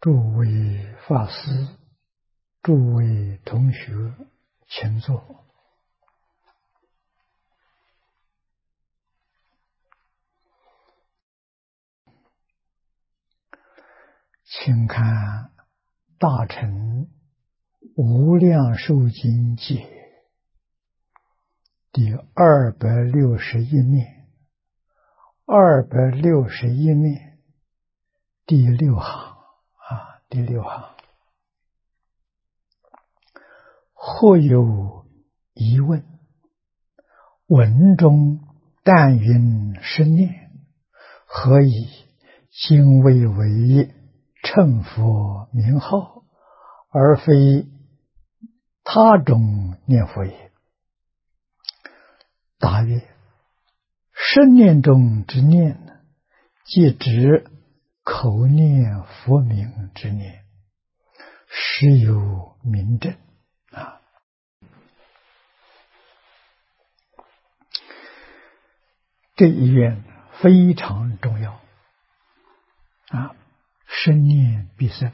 诸位法师，诸位同学，请坐。请看《大乘无量寿经解》第261面，261面第6行第6行。或有疑问，文中但云是念，何以今谓为称佛名号，而非他种念佛也？答曰：是念中之念呢，即指口念佛名之念，实有明证这一愿非常重要生念必生，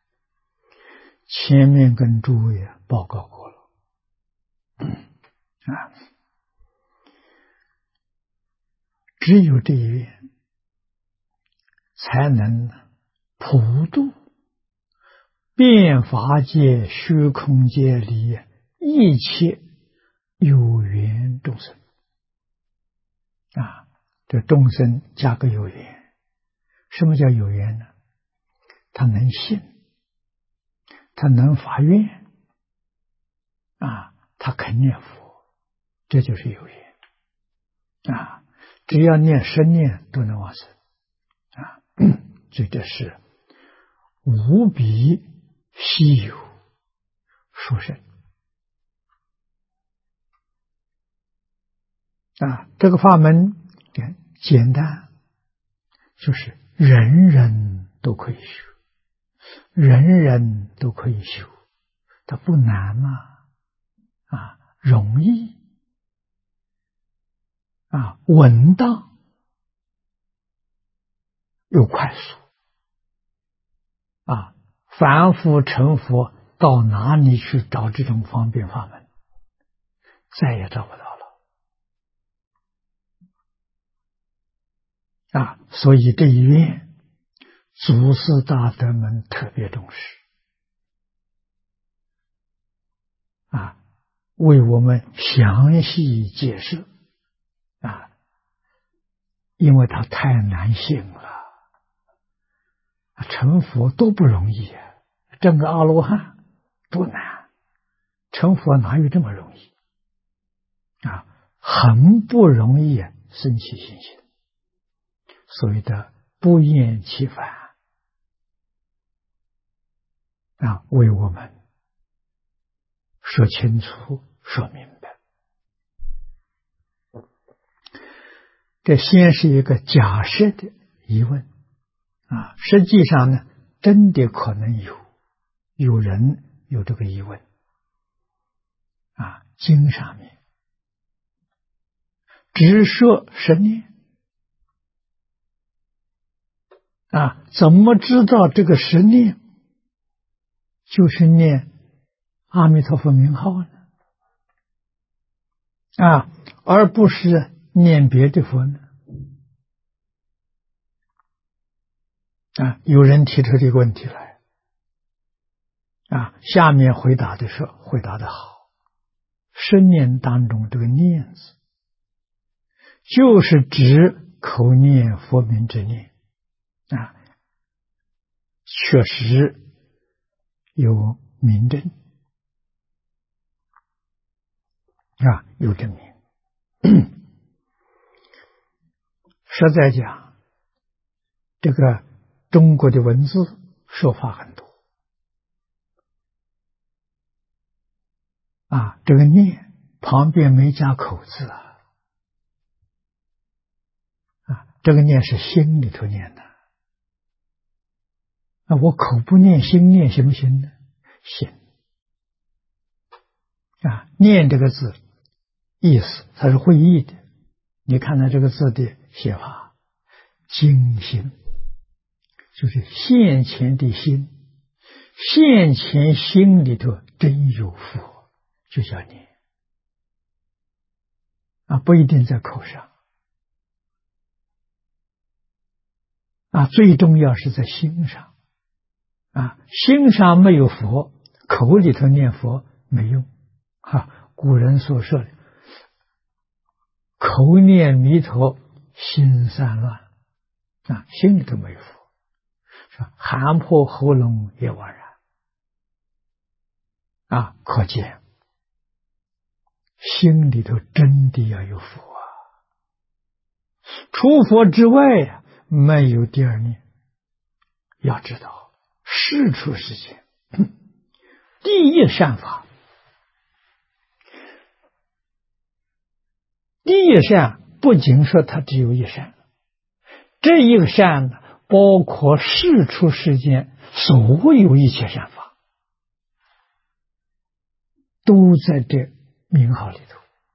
前面跟诸位报告过了只有这一愿才能普度遍法界虚空界里一切有缘众生这众生加个有缘。什么叫有缘呢？他能信，他能发愿他肯念佛，这就是有缘只要念生念都能往生所以这是无比稀有殊胜这个法门简单，就是人人都可以修，人人都可以修，它不难嘛容易稳当又快速凡夫成佛到哪里去找这种方便法门？再也找不到了所以这一愿祖师大德们特别重视为我们详细解释因为它太难信了，成佛多不容易证个阿罗汉多难，成佛哪有这么容易很不容易生起信心，所谓的不厌其烦为我们说清楚说明白。这先是一个假设的疑问实际上呢，真的可能有人有这个疑问经上面只说是念怎么知道这个十念就是念阿弥陀佛名号呢而不是念别的佛呢有人提出这个问题来下面回答的好，生念当中这个念字就是指口念佛名之念确实有明证有证明实在讲这个中国的文字说法很多这个念旁边没加口字这个念是心里头念的我口不念心念行不行呢？行念这个字意思它是会意的，你看到这个字的写法精心，就是现前的心现前心里头真有佛，就叫念不一定在口上最重要是在心上心上没有佛，口里头念佛没用古人所说的口念弥陀心散乱心里头没有佛，说寒破喉咙也枉然可见心里头真的要有佛除佛之外没有第二念。要知道世出世间第一善法，第一善不仅说它只有一善，这一个善呢，包括世出世间所有一切善法，都在这名号里头。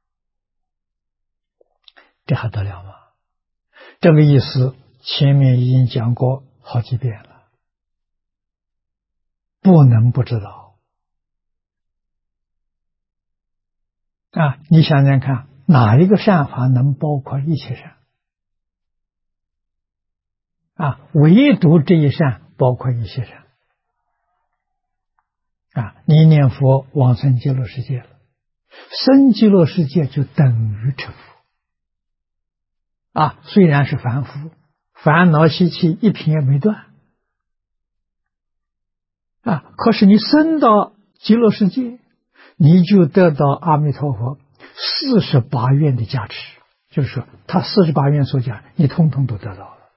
这还得了吗？这个意思前面已经讲过好几遍了，不能不知道你想想看，哪一个善法能包括一切善唯独这一善包括一切善你念佛往生极乐世界了，生极乐世界就等于成佛虽然是凡夫，烦恼习气一品也没断可是你升到极乐世界，你就得到阿弥陀佛48愿的加持，就是说他48愿所讲你通通都得到了，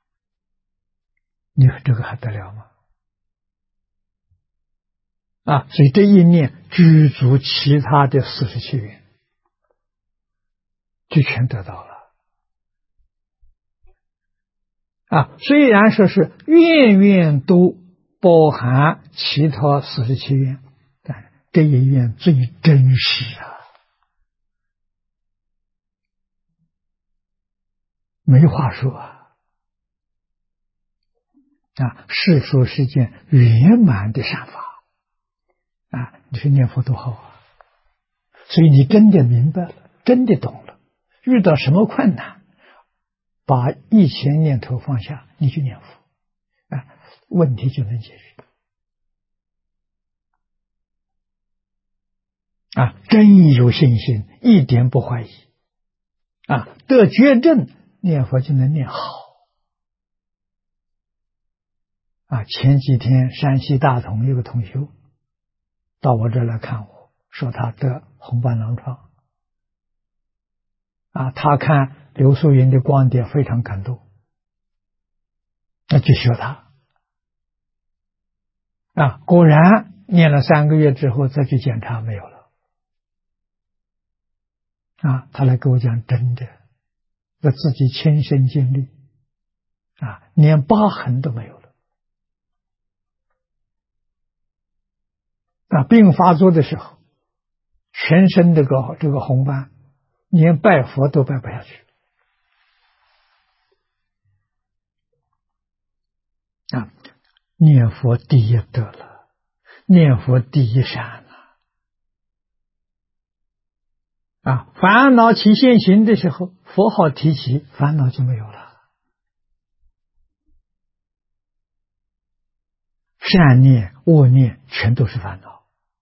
你说这个还得了吗？所以这一念具足其他的47愿就全得到了虽然说是愿愿都包含其他47愿，但这一愿最真实没话说世出世间圆满的善法你说念佛多好所以你真的明白了，真的懂了，遇到什么困难，把一切念头放下，你去念佛问题就能解决真有信心，一点不怀疑得觉证，念佛就能念好前几天山西大同有个同修到我这儿来看我，说他得红斑狼疮他看刘素云的光碟非常感动，那就学他果然念了3个月之后再去检查没有了他来跟我讲真的，我自己亲身经历连疤痕都没有了病发作的时候，全身这个红斑，连拜佛都拜不下去念佛第一德了，念佛第一善烦恼起现行的时候，佛号提起，烦恼就没有了，善念恶念全都是烦恼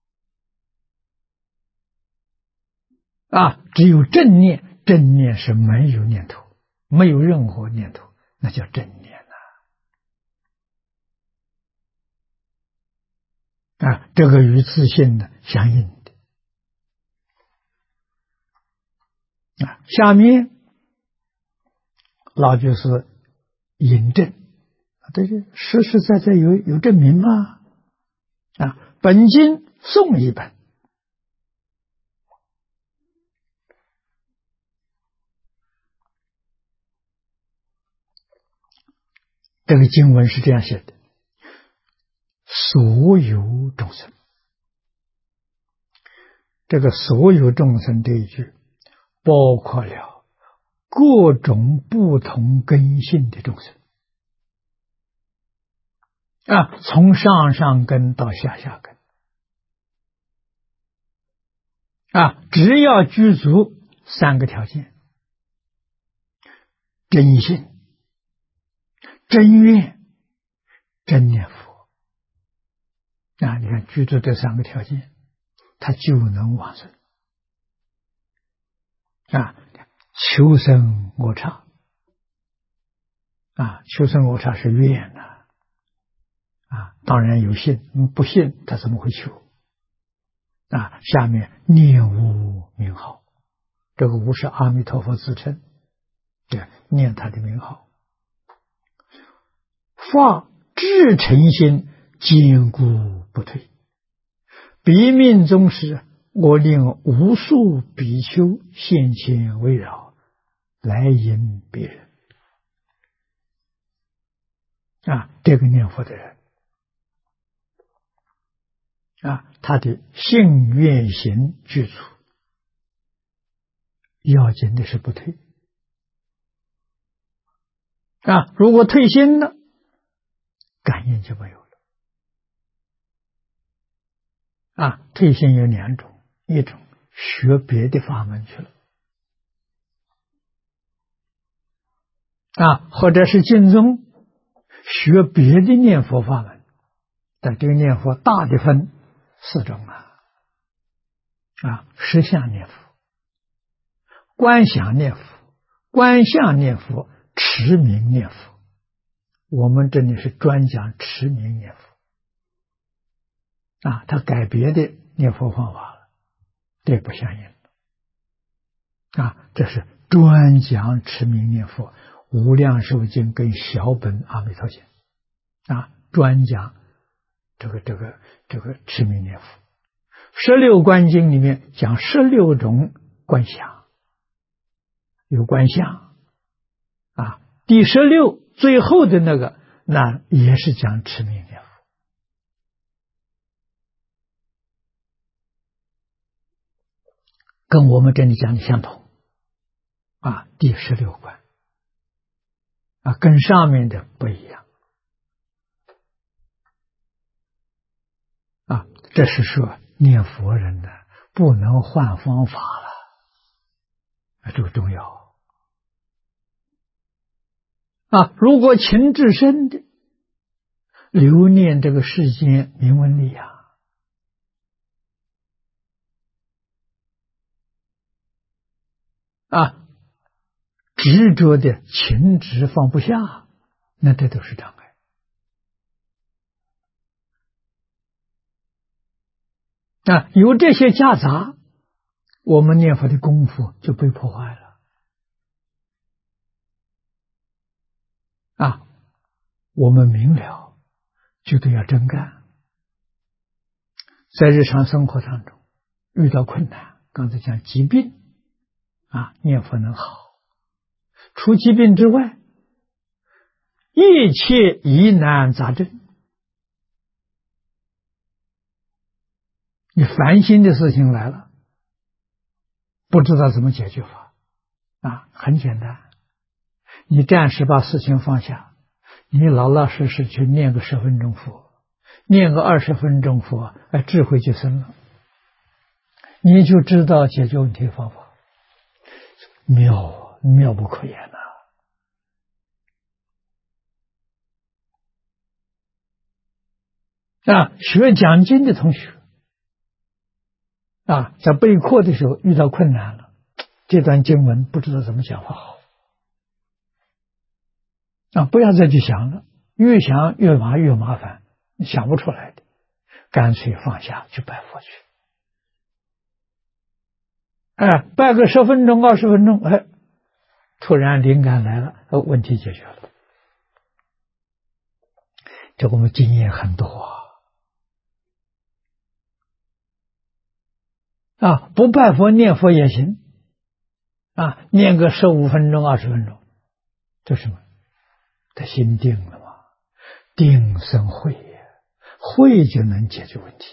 只有正念，正念是没有念头，没有任何念头，那叫正念这个与自信的相应的下面老就是引证这是实实在在有证明吗本经诵一本这个经文是这样写的，所有众生，这个所有众生这一句包括了各种不同根性的众生从上根到下根只要具足3个条件：真心、真愿、真念佛。你看具足这3个条件，他就能往生求生我刹求生我刹是愿当然有信，不信他怎么会求下面念无名号，这个无是阿弥陀佛自称，念他的名号，发至诚心，坚固不退。彼命终时，我令无数比丘现前围绕，来迎别人这个念佛的人他的信愿行具足，要紧的是不退如果退心了，感应就没有了退心有2种，一种学别的法门去了或者是净宗学别的念佛法门，但这个念佛大的分4种实相念佛、观想念佛、观相念佛、持名念佛。我们这里是专讲持名念佛他改别的念佛方法了，这不相应这是专讲持名念佛，无量寿经跟小本阿弥陀经专讲这个持名念佛。16观经里面讲16种观想，有观相第16最后的那个，那也是讲持名念佛跟我们这里讲的相同第16观跟上面的不一样这是说念佛人呢不能换方法了这个重要如果情至深的留念这个世间名闻利养执着的情执放不下，那这都是障碍有这些夹杂，我们念佛的功夫就被破坏了我们明了就得要真干。在日常生活当中遇到困难，刚才讲疾病念佛能好，除疾病之外，一切疑难杂症，你烦心的事情来了，不知道怎么解决法很简单，你暂时把事情放下，你老老实实去念个10分钟佛，念个20分钟佛，智慧就生了，你就知道解决问题的方法，妙不可言学讲经的同学在备课的时候遇到困难了，这段经文不知道怎么讲法好不要再去想了，越想越麻烦，想不出来的，干脆放下去拜佛去拜个10分钟20分钟突然灵感来了，问题解决了。这我们经验很多不拜佛念佛也行念个15分钟20分钟，这是什么？他心定了嘛，定生慧慧就能解决问题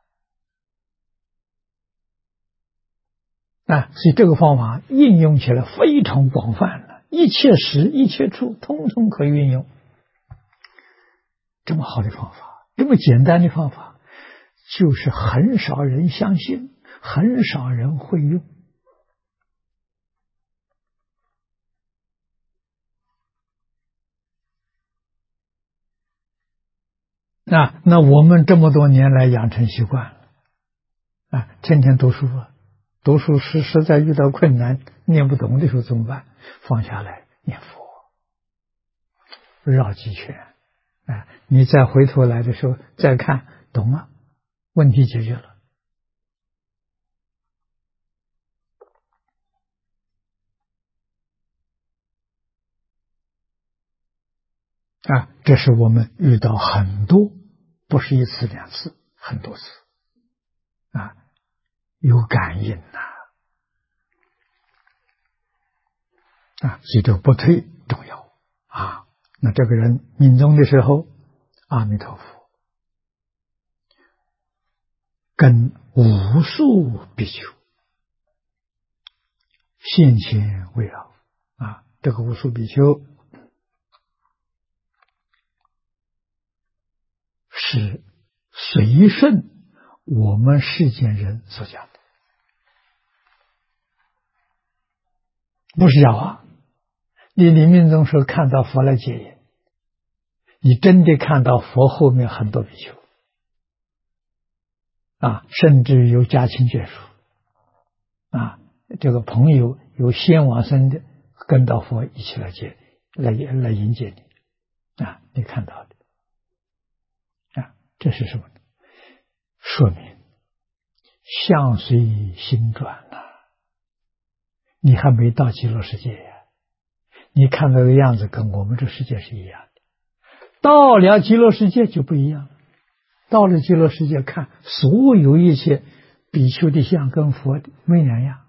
所以这个方法应用起来非常广泛了，一切时一切处通通可以运用。 这么好的方法，这么简单的方法，就是很少人相信，很少人会用。那我们这么多年来养成习惯了，天天读书啊，读书实在遇到困难念不懂的时候怎么办？放下来念佛，绕几圈，你再回头来的时候再看，懂了，问题解决了。这是我们遇到很多，不是一次两次，很多次，有感应所以这个不退重要那这个人命中的时候，阿弥陀佛跟无数比丘现前围绕这个无数比丘是随顺我们世间人所讲的，不是假话。你临命终时候看到佛来接引，你真的看到佛后面很多比丘甚至有家亲眷属这个朋友有先往生的，跟到佛一起来迎接你你看到的这是什么呢？说明相随心转你还没到极乐世界呀，你看到的样子跟我们这世界是一样的，到了极乐世界就不一样了。到了极乐世界看所有一切比丘的像跟佛的没两样。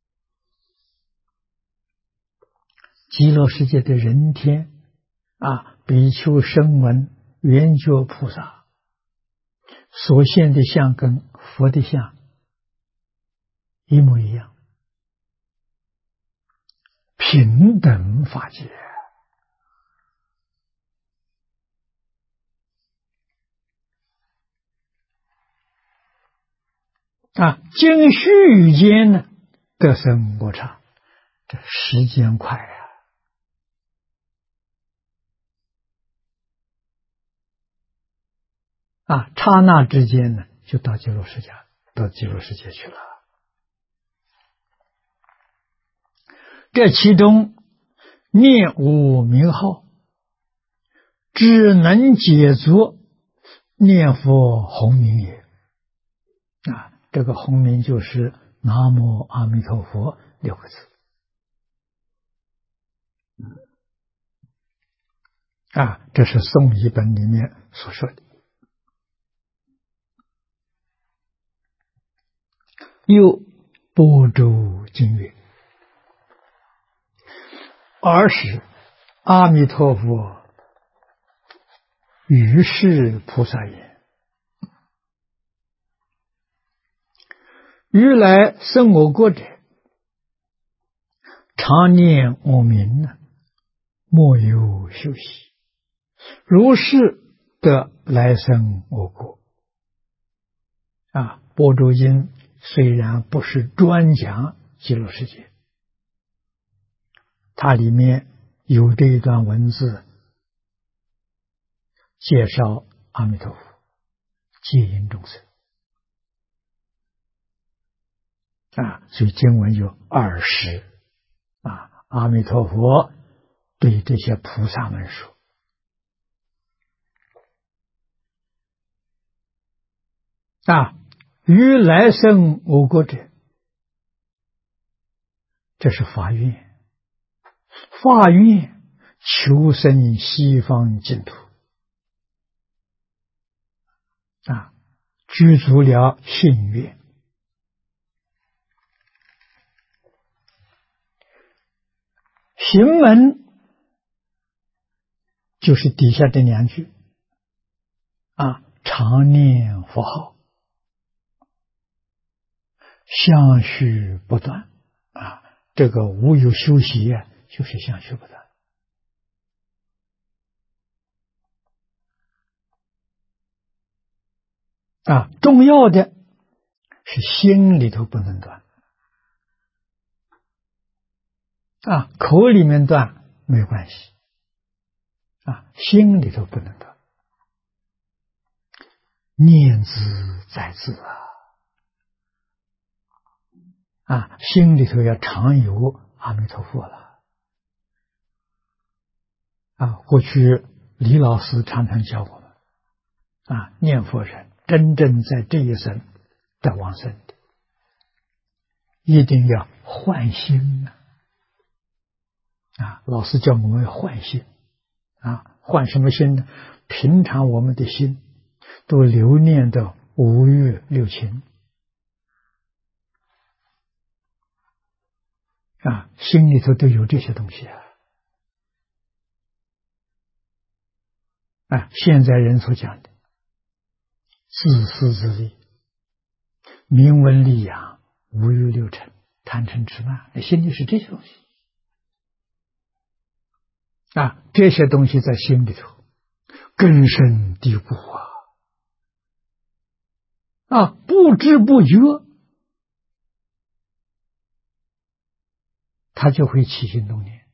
极乐世界的人天比丘声闻缘觉菩萨所现的像跟佛的像一模一样，平等法界经续间呢得生无常，这时间快刹那之间呢就到极乐世界去了。这其中念无名号，只能解作念佛洪名也这个洪名就是南无阿弥陀佛6个字这是宋译本里面所说的。又般舟经曰：尔时阿弥陀佛于是菩萨言：如来生我国者，常念我名莫有休息，如是得来生我国。般舟经虽然不是专讲极乐世界，它里面有这一段文字介绍阿弥陀佛接引众生所以经文有20阿弥陀佛对这些菩萨们说于来生我国者，这是发愿，发愿求生西方净土具足了信愿。行门就是底下这2句常念佛号，相续不断这个无有休息就是相续不断重要的是心里头不能断，口里面断没关系，心里头不能断，念兹在兹心里头要常有阿弥陀佛了。过去李老师常常教我们，念佛人真正在这一生得往生的，一定要换心老师叫我们要换心换什么心呢？平常我们的心都留念的五欲六情心里头都有这些东西现在人所讲的自私自利、名闻利养、五欲六尘、贪嗔痴慢，心里是这些东西这些东西在心里头根深蒂固不知不觉他就会起心动念。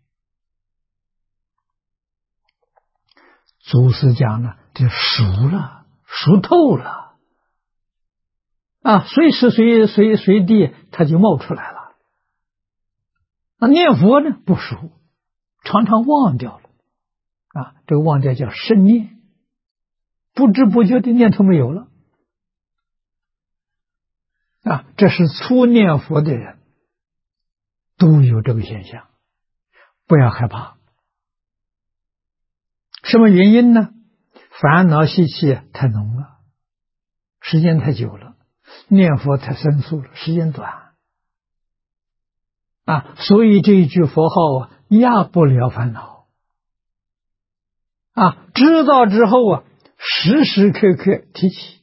祖师讲了，这熟了，熟透了随时随地它就冒出来了。念佛呢不熟，常常忘掉了这个忘掉叫生念，不知不觉的念头没有了这是初念佛的人都有这个现象，不要害怕。什么原因呢？烦恼习气太浓了，时间太久了，念佛太生疏了，时间短所以这一句佛号压不了烦恼知道之后时时刻刻提起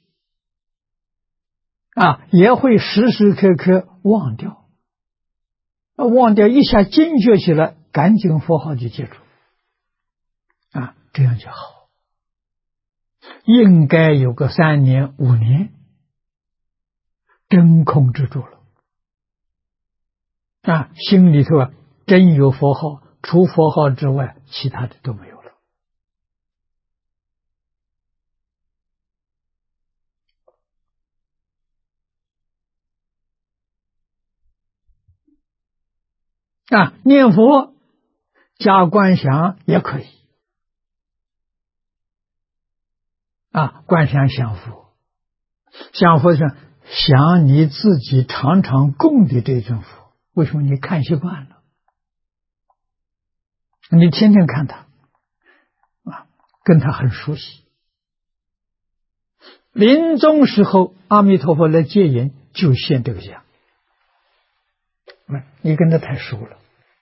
也会时时刻刻忘掉，忘掉一下惊觉起来，赶紧佛号就记住这样就好。应该有个3年5年真控制住了心里头真有佛号，除佛号之外其他的都没有了念佛加观想也可以观想想佛，想佛是想你自己常常供的这尊佛，为什么你看习惯了，你天天看他跟他很熟悉，临终时候阿弥陀佛来接引就现这个相，你跟他太熟了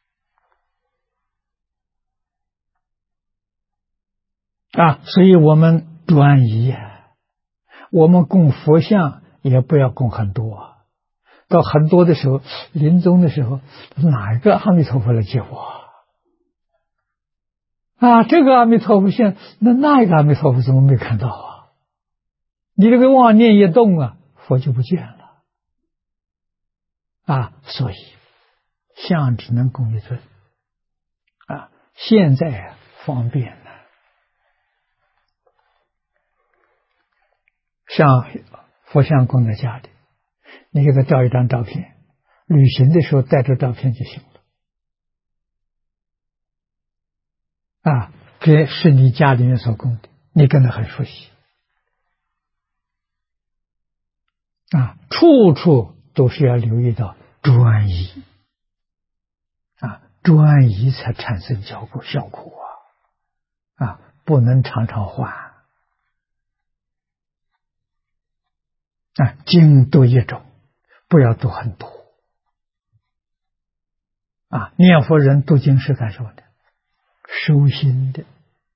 所以我们专一我们供佛像也不要供很多到很多的时候，临终的时候，哪一个阿弥陀佛来接我这个阿弥陀佛像，那一个阿弥陀佛怎么没看到你这个妄念一动佛就不见了所以像只能供一尊现在方便了，像佛像供在家里，你给他照一张照片，旅行的时候带着照片就行了这是你家里面所供的，你跟他很熟悉处处都是要留意到专一专一才产生效果不能常常换经读一种，不要读很多念佛人读经是干什么的？修心的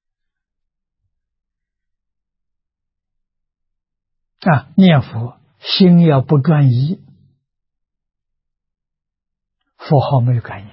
念佛心要不专一，佛号没有感应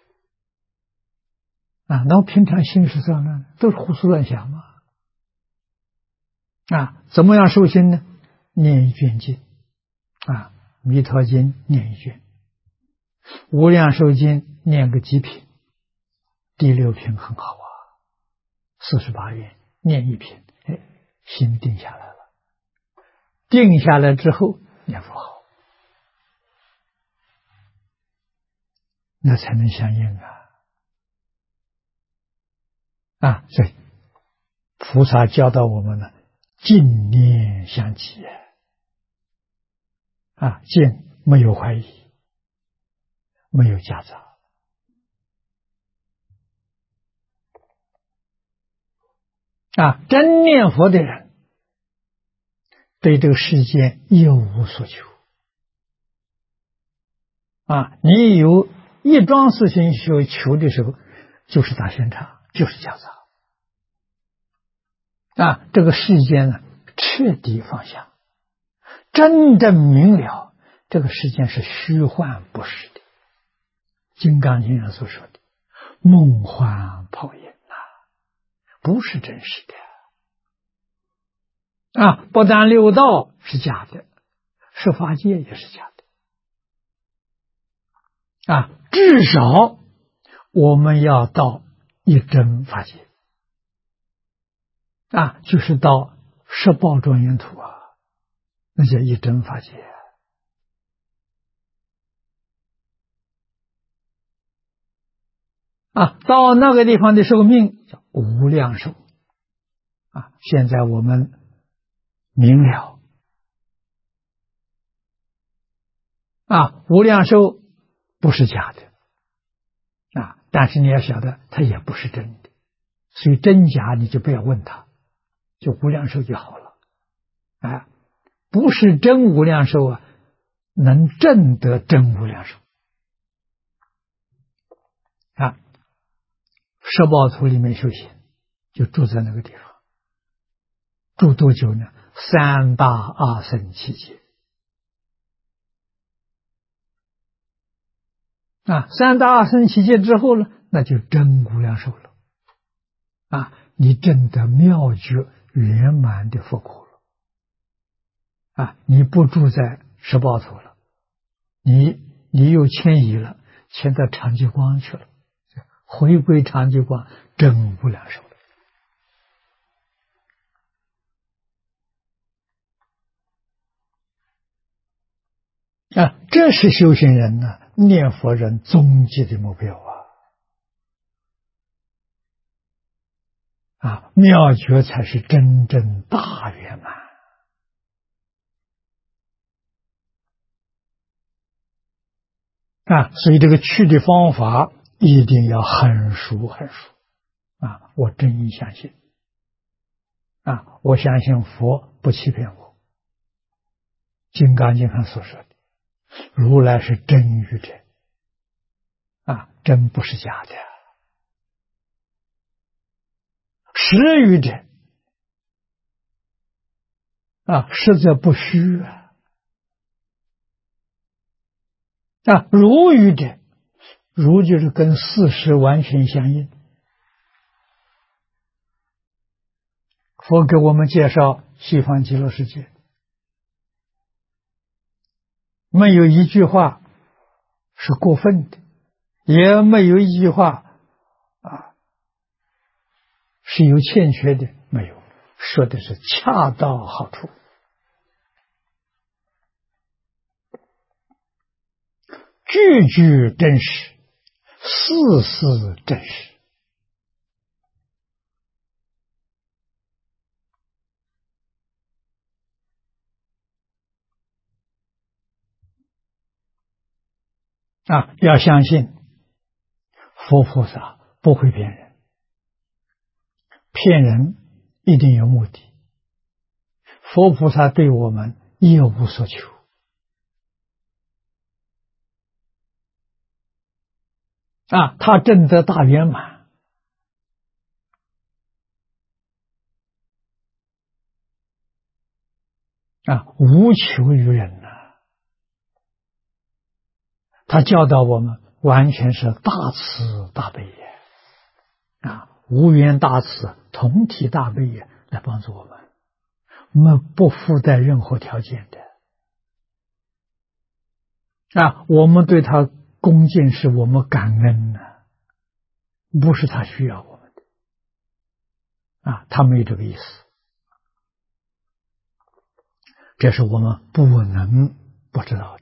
那平常心是这样的，都是胡思乱想嘛怎么样修心呢？ 念一卷经弥陀经念一卷，无量寿经念个几品，第6品很好48愿念一品，心定下来了。定下来之后念佛号，那才能相应所以菩萨教导我们呢，净念相继净没有怀疑，没有夹杂真念佛的人对这个世间一无所求你有一桩事情求的时候，就是打旋场，就是夹杂这个世间呢，彻底放下，真正明了这个世间是虚幻不实的。金刚经上所说的梦幻泡影不是真实的不但六道是假的，十法界也是假的至少我们要到一真法界就是到十报庄严土那叫一真法界到那个地方的寿命叫无量寿现在我们明了无量寿不是假的但是你要晓得它也不是真的，所以真假你就不要问它，就无量寿就好了不是真无量寿能证得真无量寿十报土里面修行，就住在那个地方，住多久呢？3大阿僧祇劫3大阿僧祇劫之后呢，那就真无量寿了你证得妙觉圆满的佛果了你不住在十报土了，你又迁移了，迁到长寂光去了，回归长寂光，真无量寿这是修行人念佛人终极的目标妙觉才是真正大圆满所以这个去的方法一定要很熟很熟我真相信我相信佛不欺骗我，金刚经上所说的如来是真语者真不是假的，实语者实则不虚如语者，如就是跟事实完全相应。佛给我们介绍西方极乐世界，没有一句话是过分的，也没有一句话是有欠缺的，没有，说的是恰到好处，句句真实，事事真实要相信佛菩萨不会骗人，骗人一定有目的，佛菩萨对我们一无所求他证得大圆满无求于人他教导我们完全是大慈大悲无缘大慈同体大悲来帮助我们， 不附带任何条件的。我们对他恭敬是我们感恩呢，不是他需要我们的。他没这个意思，这是我们不能不知道的。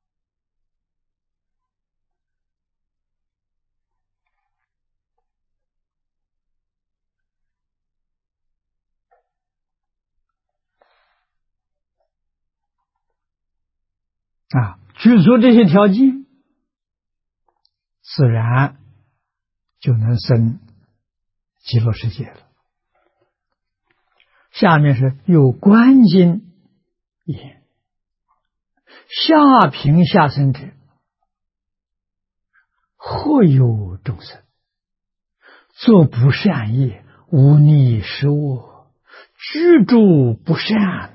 具足这些条件，自然就能生极乐世界了。下面是有观经言：下品下生者，或有众生作不善业，无逆失恶，居住不善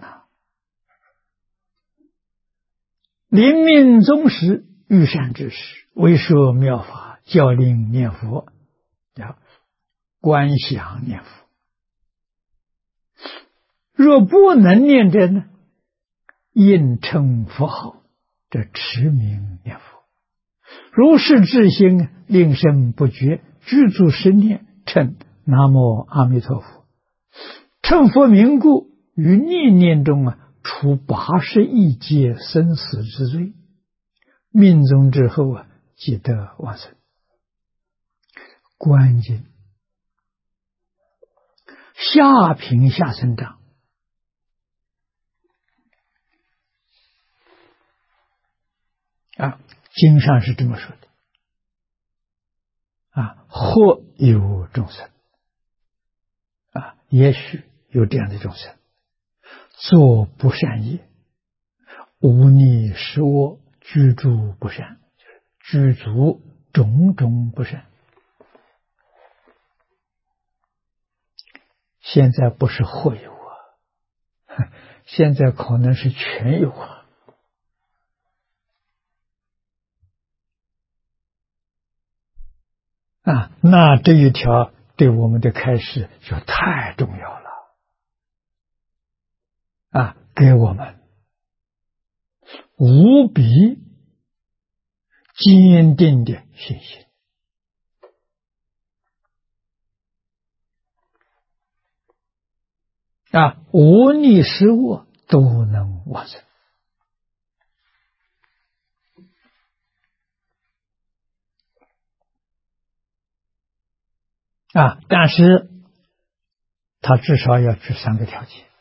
临命终时，遇善知识，为说妙法，教令念佛，观想念佛。若不能念者呢，应称佛号，这持名念佛。如是至心，令声不绝，具足十念，称南无阿弥陀佛。称佛名故，于念念中除81劫生死之罪，命终之后即得往生。观经下品下生章，经上是这么说的，或有众生，也许有这样的众生，做不善业，无逆失恶，居住不善，就是居足种种不善。现在不是或有现在可能是全有那这一条对我们的开示就太重要了给我们无比坚定的信心无逆失恶都能往生但是他至少要具3个条件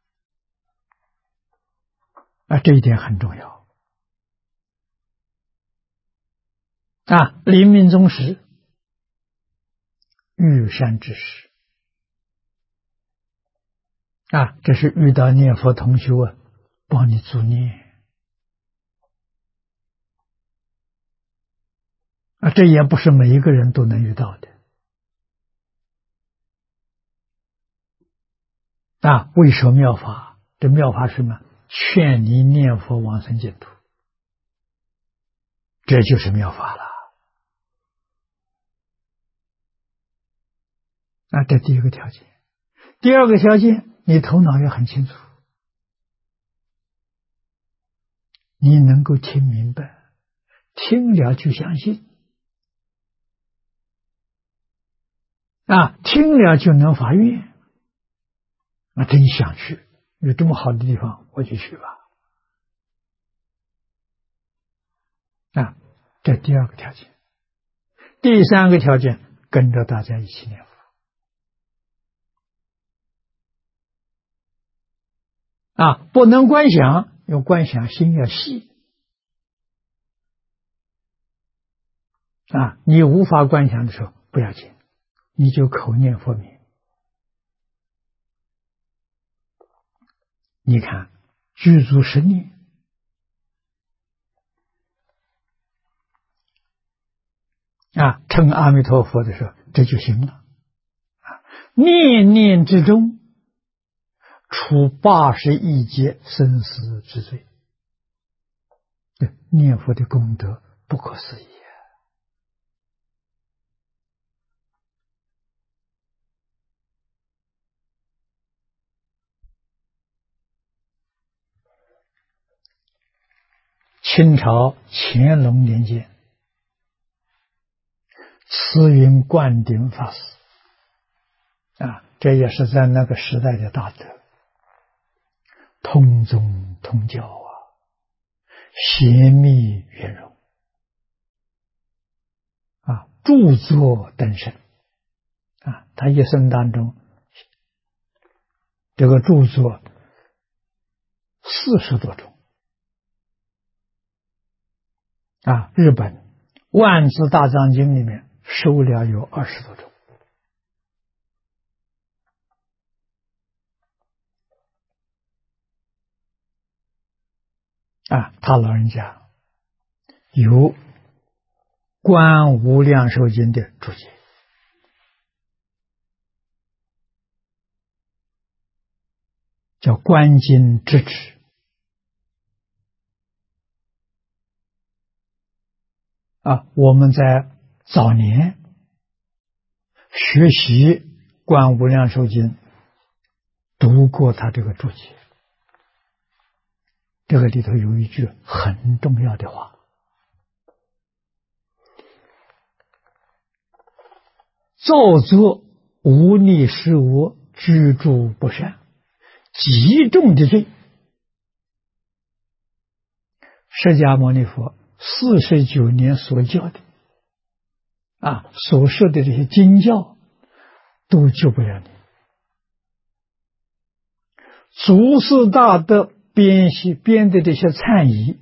这一点很重要临命终时遇善知识这是遇到念佛同修帮你助念这也不是每一个人都能遇到的为说妙法，这妙法是什么？劝你念佛往生净土，这就是妙法了这第一个条件。第二个条件，你头脑要很清楚，你能够听明白，听了就相信听了就能发愿真想去，有这么好的地方我就去吧这第二个条件。第三个条件，跟着大家一起念佛不能观想，用观想心要细你无法观想的时候不要紧，你就口念佛名。你看具足10念称阿弥陀佛的时候，这就行了念念之中除81劫生死之罪，念佛的功德不可思议清朝乾隆年间，慈云灌顶法师这也是在那个时代的大德，通宗通教贤密圆融著作登生他一生当中这个著作40多种日本万字大藏经里面收了有20多种他老人家有观无量寿经的注解，叫观经智旨我们在早年学习观无量寿经读过他这个注解，这个里头有一句很重要的话，造作无逆失我，居住不善，极重的罪。释迦牟尼佛49年所教的所说的这些经教都救不了你，祖师大德编的这些忏仪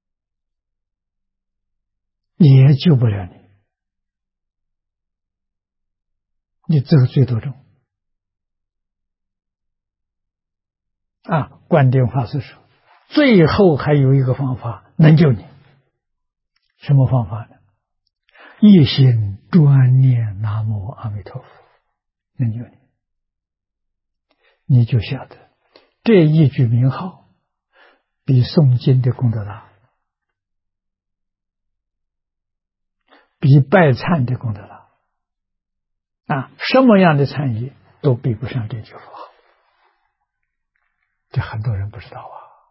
也救不了你，你这个罪多重灌顶法师说，最后还有一个方法能救你，什么方法呢？一心专念南无阿弥陀佛，能救你。你就晓得这一句名号比诵经的功德大，比拜忏的功德大什么样的忏仪都比不上这句佛号，这很多人不知道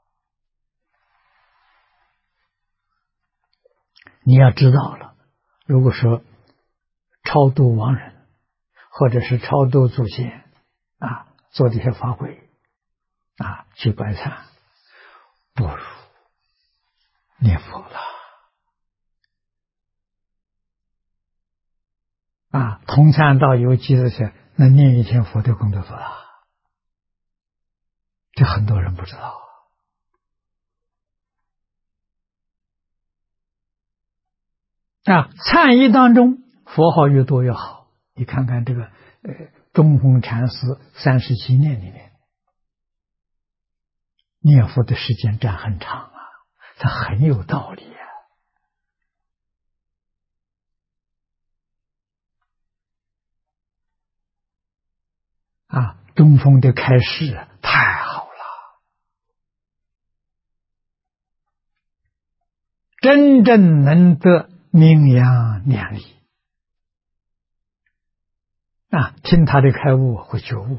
你要知道了，如果说超度亡人或者是超度祖先做这些法会去拜忏，不如念佛了同参道友记得些，那念一天佛的功德多大，这很多人不知道忏仪当中佛号越多越好，你看看这个中峰禅师37念里面念佛的时间占很长它很有道理中峰的开示太好了，真正能得名扬两利听他的开悟会觉悟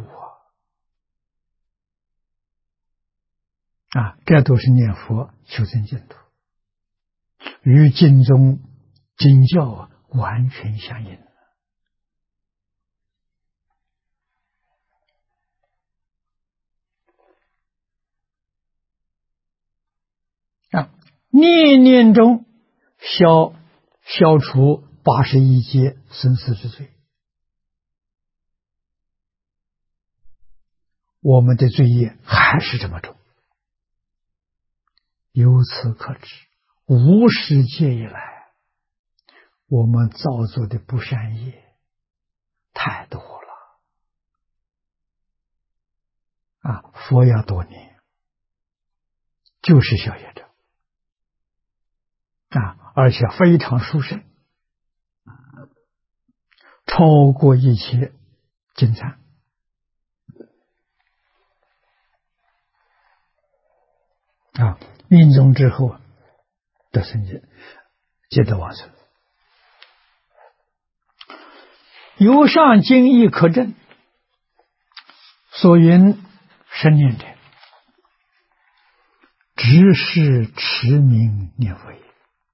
这都是念佛求生净土，与经中经教完全相应念念中消除81劫生死之罪，我们的罪业还是这么重。由此可知，无始劫以来我们造作的不善业太多了佛要多念，就是消业障而且非常殊胜，超过一切经忏命中之后得生净，皆得往生。由上经义可证，所云生念者，只只是持名念佛也。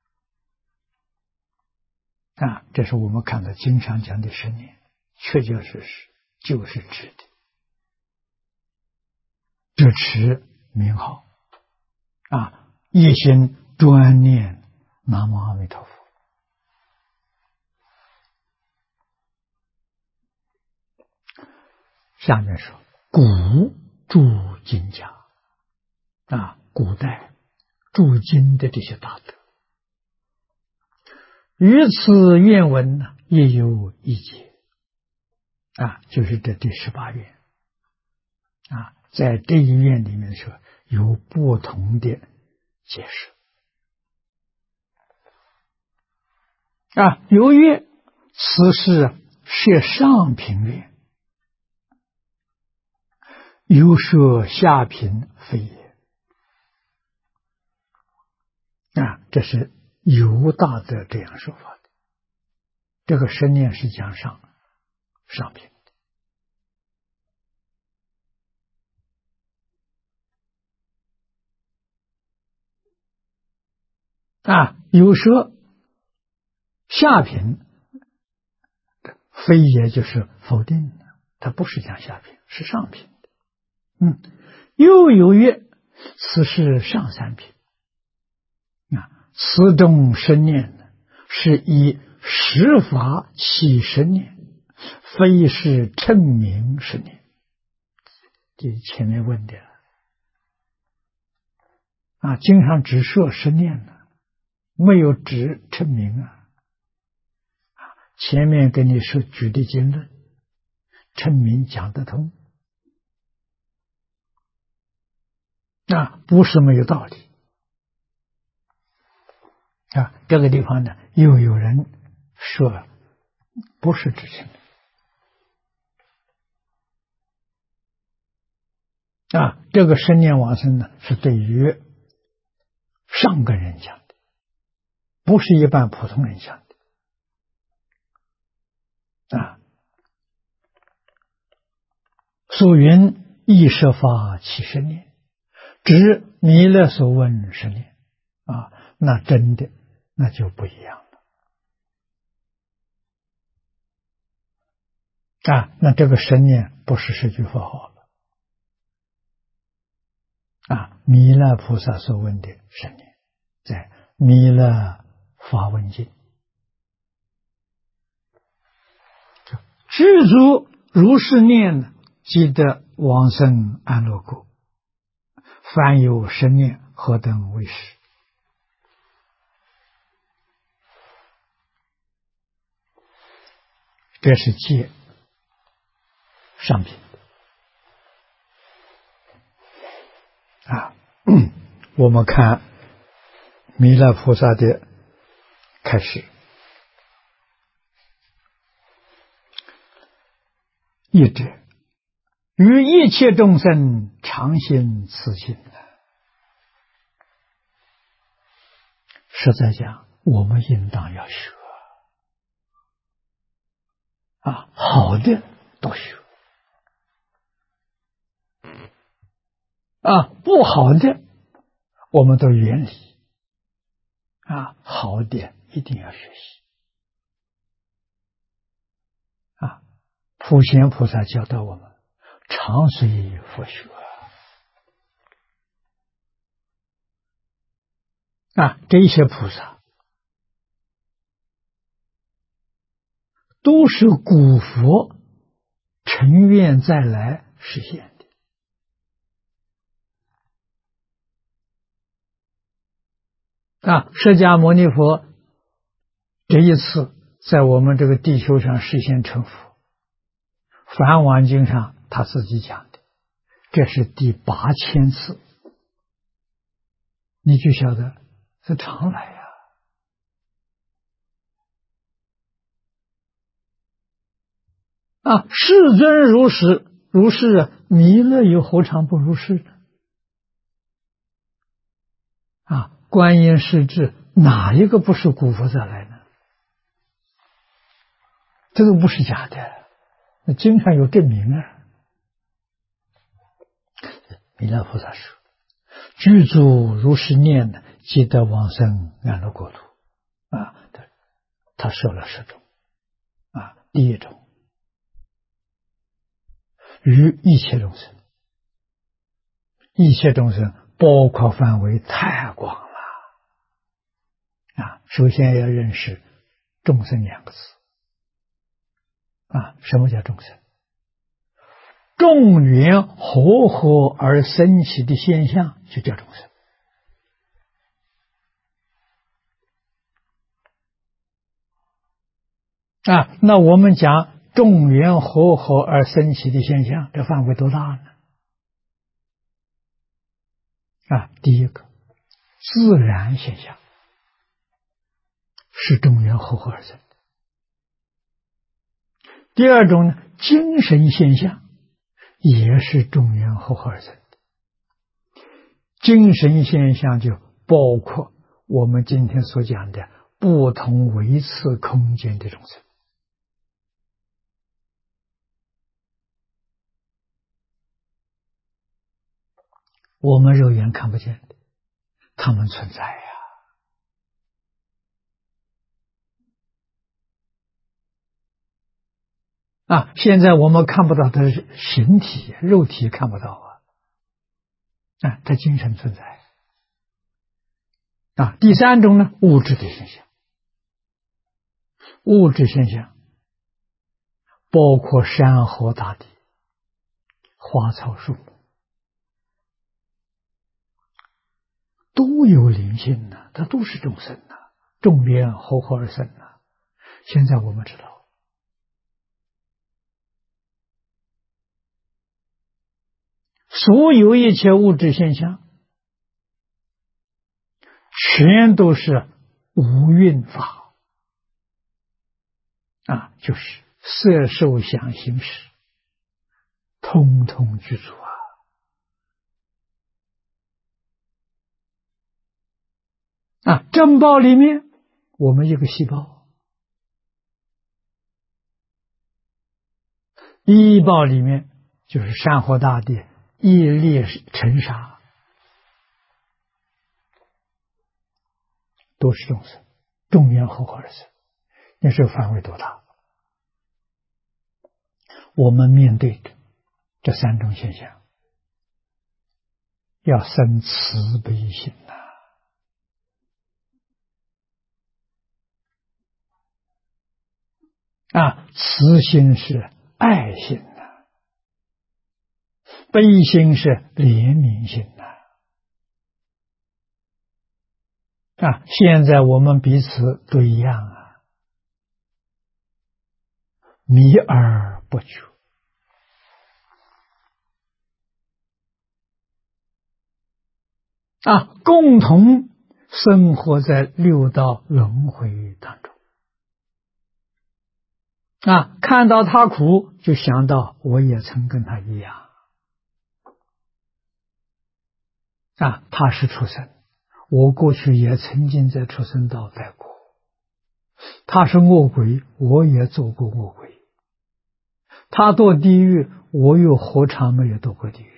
这是我们看到经常讲的10念，确确实实就是指的这持名号一心专念南无阿弥陀佛。下面说古诸经家古代注经的这些大德，于此愿文呢也有一解就是这第18愿在这一愿里面说有不同的解释有曰此是设上品愿，有设下品非也。这是犹大德这样说法的。这个10念是讲上品有说下品非也，就是否定的，它不是讲下品，是上品的。又有曰此是上3品此中10念呢，是以实法起10念，非是称名10念。这前面问的经常只说10念呢，没有指称名前面跟你说举的经论，称名讲得通不是没有道理这个地方呢，又有人说不是指称名这个10念往生呢，是对于上根人讲的，不是一般普通人讲的所云亦设法起10念，指弥勒所问10念那真的那就不一样了那这个10念不是10句佛号了弥勒菩萨所问的10念，在弥勒法文经，知足如是念，即得往生安乐国。凡有10念，何等为实？这是借上品我们看弥勒菩萨的开始，译者于一切众生常心慈心。实在讲，我们应当要学好的都学不好的我们都远离好的一定要学习普贤菩萨教导我们常随佛学这些菩萨都是古佛成愿再来实现的释迦牟尼佛这一次在我们这个地球上实现成佛，梵网经上他自己讲的，这是第8000次，你就晓得是常来世尊如是，如是弥勒又何尝不如是呢？观音世智哪一个不是古佛再来呢？这个不是假的，经常有证明弥勒菩萨说， 具足如是念的，即得往生安乐国土。啊，他说了10种。啊，第一种，于一切众生，一切众生包括范围太广了。啊，首先要认识众生2个字。啊，什么叫众生？众缘和合而生起的现象就叫众生。啊，那我们讲众缘和合而生起的现象，这范围多大呢？啊，第一个，自然现象是众缘和合而生的。第二种呢，精神现象也是众缘和合而生的。精神现象就包括我们今天所讲的不同维次空间的众生。我们肉眼看不见的，它们存在呀。啊，现在我们看不到的形体，肉体看不到啊。啊，它精神存在。啊，第三种呢，物质的现象。物质现象包括山河大地、花草树木，都有灵性呢，它都是众生呢，众缘和合而生呢。现在我们知道，所有一切物质现象，全都是无蕴法。啊，就是色受想行识，通通具足啊。啊，正报里面，我们一个细胞，依报里面就是山河大地，一粒尘沙，都是众生，众缘和合而生。你说范围多大？我们面对着这3种现象，要生慈悲心呐。啊，慈心是爱心呐，悲心是怜悯心呐。啊，现在我们彼此都一样啊，迷而不觉。啊，共同生活在6道轮回当中。啊，看到他苦，就想到我也曾跟他一样。啊，他是畜生，我过去也曾经在畜生道待过。他是恶鬼，我也做过恶鬼。他堕地狱，我又何尝没有堕过地狱？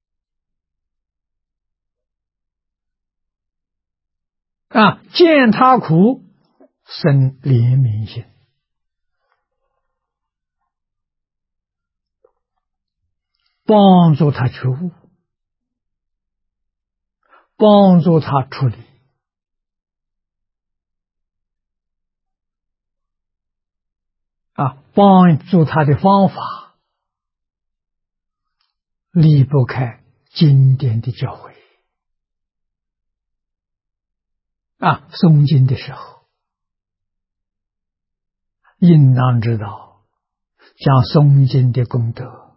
啊，见他苦，生怜悯心，帮助他觉悟，帮助他处理。啊，帮助他的方法离不开经典的教诲。啊，诵经的时候，应当知道将诵经的功德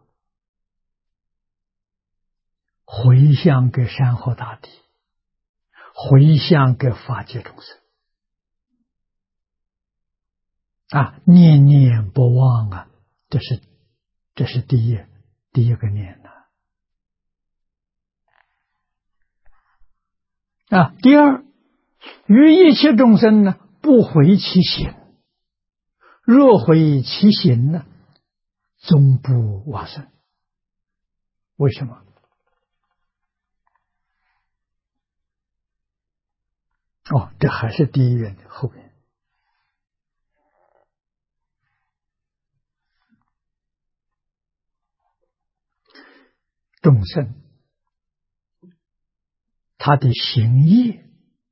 回向给山河大地，回向给法界众生。啊，念念不忘啊，这是第一个念呐。啊，第二，于一切众生呢，不毁其行，若毁其行呢，终不往生。为什么？ 哦，这还是第一愿的后边。众生他的行业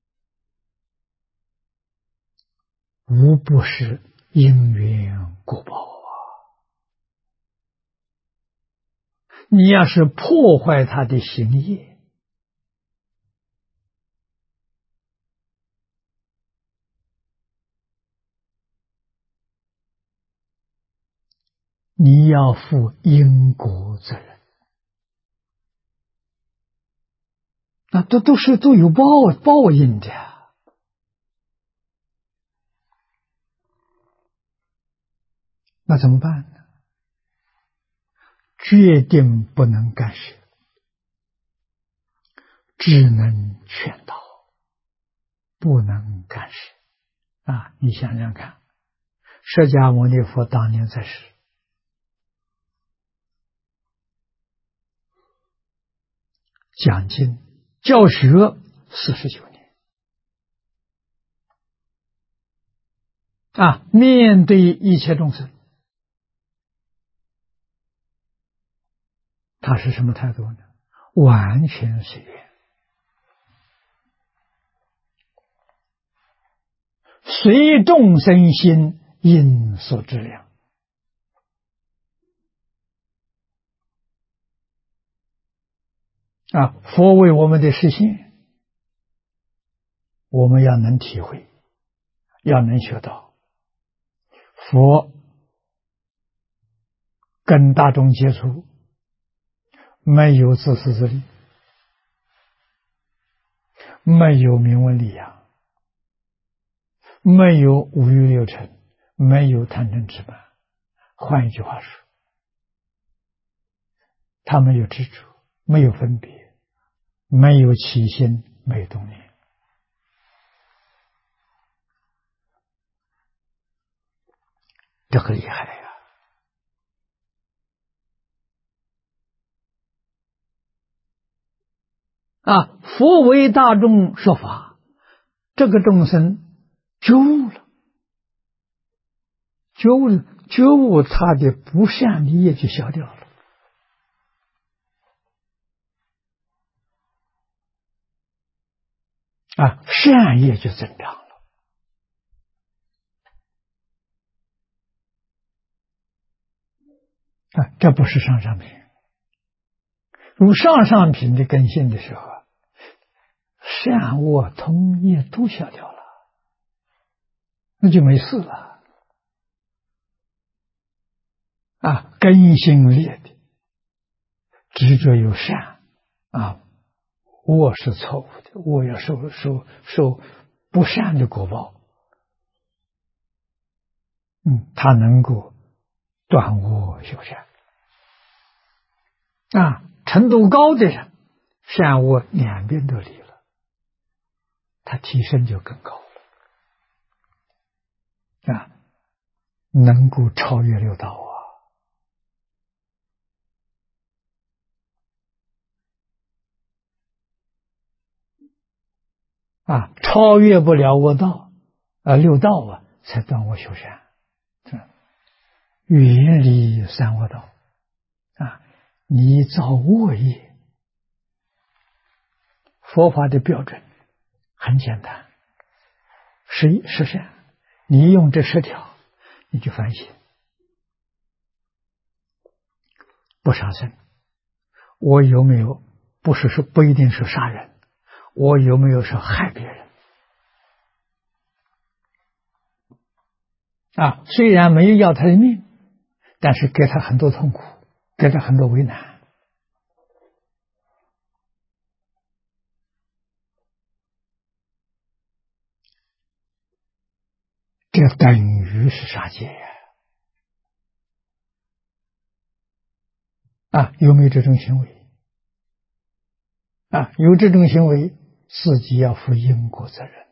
无不是因缘果报啊！你要是破坏他的行业，你要负因果责任。那都有报应的，那怎么办呢？决定不能干涉，只能劝导，不能干涉啊！你想想看，释迦牟尼佛当年在世，讲经教学49年啊，面对一切众生，他是什么态度呢？完全随缘，随众生心，应所知量。啊，佛为我们的实现，我们要能体会，要能学到。佛跟大众接触，没有自私自利，没有名闻利养，没有五欲六尘，没有贪嗔痴慢。换一句话说，他没有执着，没有分别，没有起心，没有动念。这个厉害呀！佛为大众说法，这个众生觉悟了，觉悟他的不善的业就消掉了。善业就增长了。这不是上品。如上品的根性的时候，善恶通业都消掉了，那就没事了。根性劣的执着有善，恶是错误的，恶要受不善的果报。他能够断恶修善。程度高的人，善恶两边都离了，他提升就更高了。能够超越六道超越不了恶道六道才断恶修善，远离三恶道你造恶业，佛法的标准很简单，十善，你用这10条，你就反省，不杀生，我有没有不一定是杀人，我有没有说害别人？虽然没有要他的命，但是给他很多痛苦，给他很多为难。这等于是杀戒有没有这种行为？有这种行为，自己要负因果责任。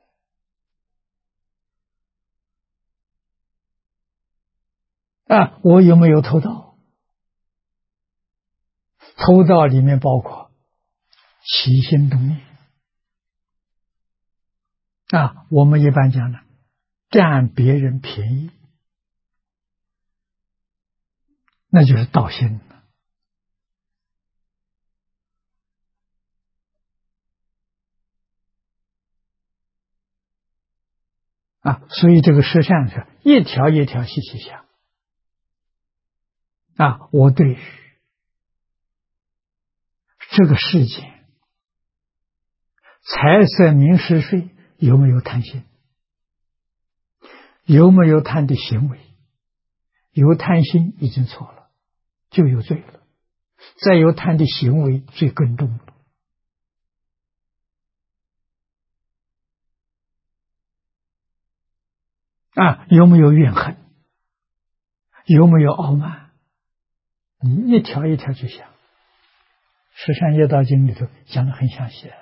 我有没有偷盗？偷盗里面包括起心动念， 我们一般讲呢，占别人便宜，那就是盗心所以这个实相是一条一条细细想我对于这个世界财色名食睡有没有贪心？有没有贪的行为？有贪心已经错了，就有罪了。再有贪的行为，罪更重了。有没有怨恨？有没有傲慢？你一条一条去想，《十善业道经》里头讲得很详细了。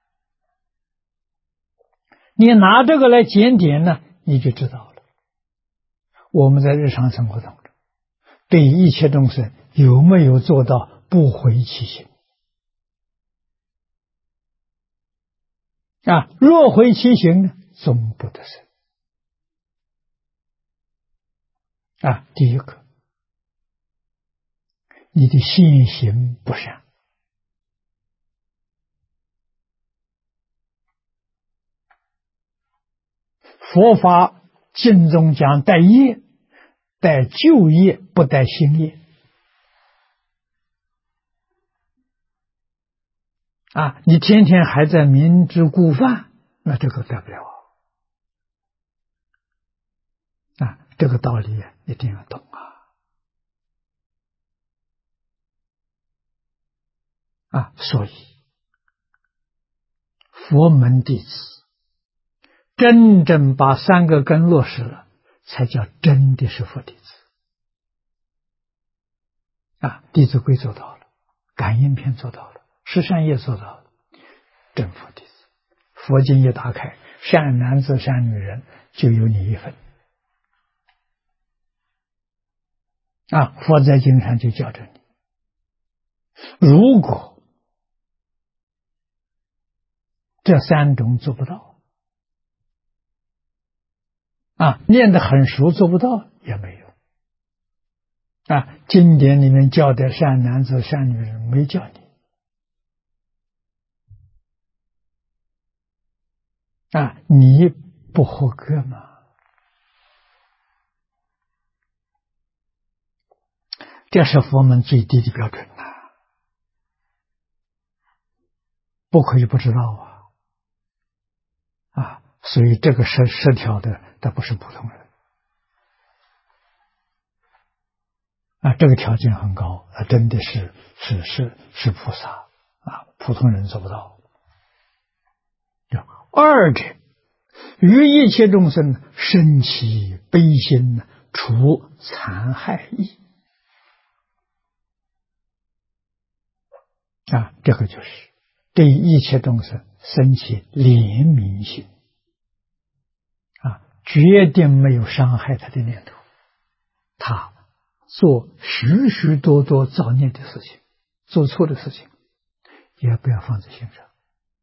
你拿这个来检点呢，你就知道了。我们在日常生活当中，对一切众生有没有做到不毁其心？若毁其心呢，终不得生。第一个，你的信行不善。佛法经中讲带业，带旧业，不带新业。你天天还在明知故犯，那这个得不了。这个道理一定要懂所以佛门弟子真正把三个根落实了，才叫真的是佛弟子。弟子规做到了，感应篇做到了，十善业做到了，真佛弟子。佛经一打开，善男子善女人就有你一份。佛在经上就教着你，如果这三种做不到，念得很熟做不到也没有。经典里面教的善男子善女人没教你，你不合格吗？这是佛门最低的标准不可以不知道所以这个十条的不是普通人这个条件很高真的是菩萨普通人做不到。二者于一切众生生起悲心，除残害意这个就是对一切众生生起怜悯心决定没有伤害他的念头，他做许许多多造孽的事情，做错的事情也不要放在心上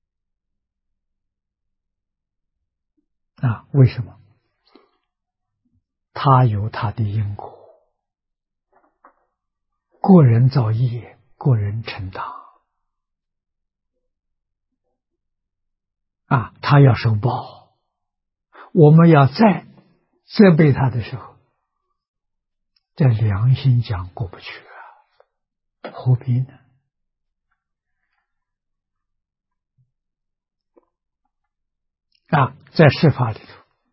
为什么？他有他的因果，个人造业，个人承担他要受报。我们要再责备他的时候，在良心讲过不去何必呢？在释法里头，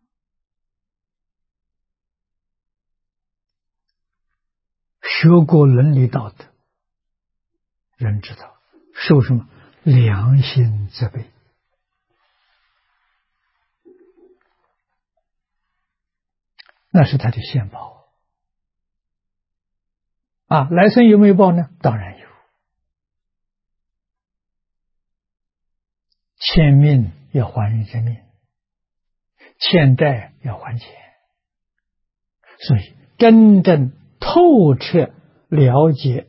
学过伦理道德人知道，受什么良心责备那是他的现报来生有没有报呢？当然有，欠命要还人家命，欠债要还钱，所以真正透彻了解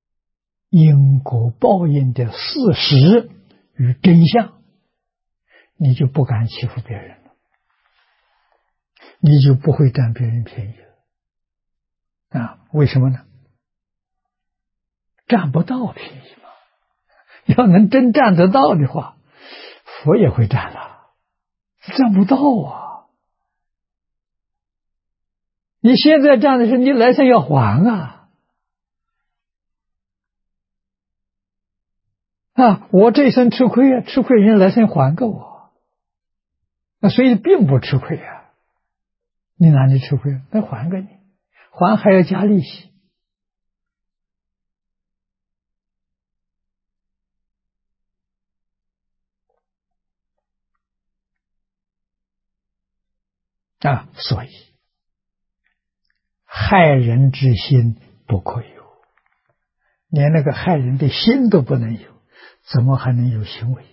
因果报应的事实与真相， 你就不敢欺负别人了，你就不会占别人便宜了。为什么呢？占不到便宜嘛。要能真占得到的话，佛也会占了，占不到啊。你现在占的是你来生要还我这一生吃亏吃亏人来生还给我，所以并不吃亏你哪里吃亏？那还给你，还还要加利息。所以害人之心不可有，连那个害人的心都不能有，怎么还能有行为？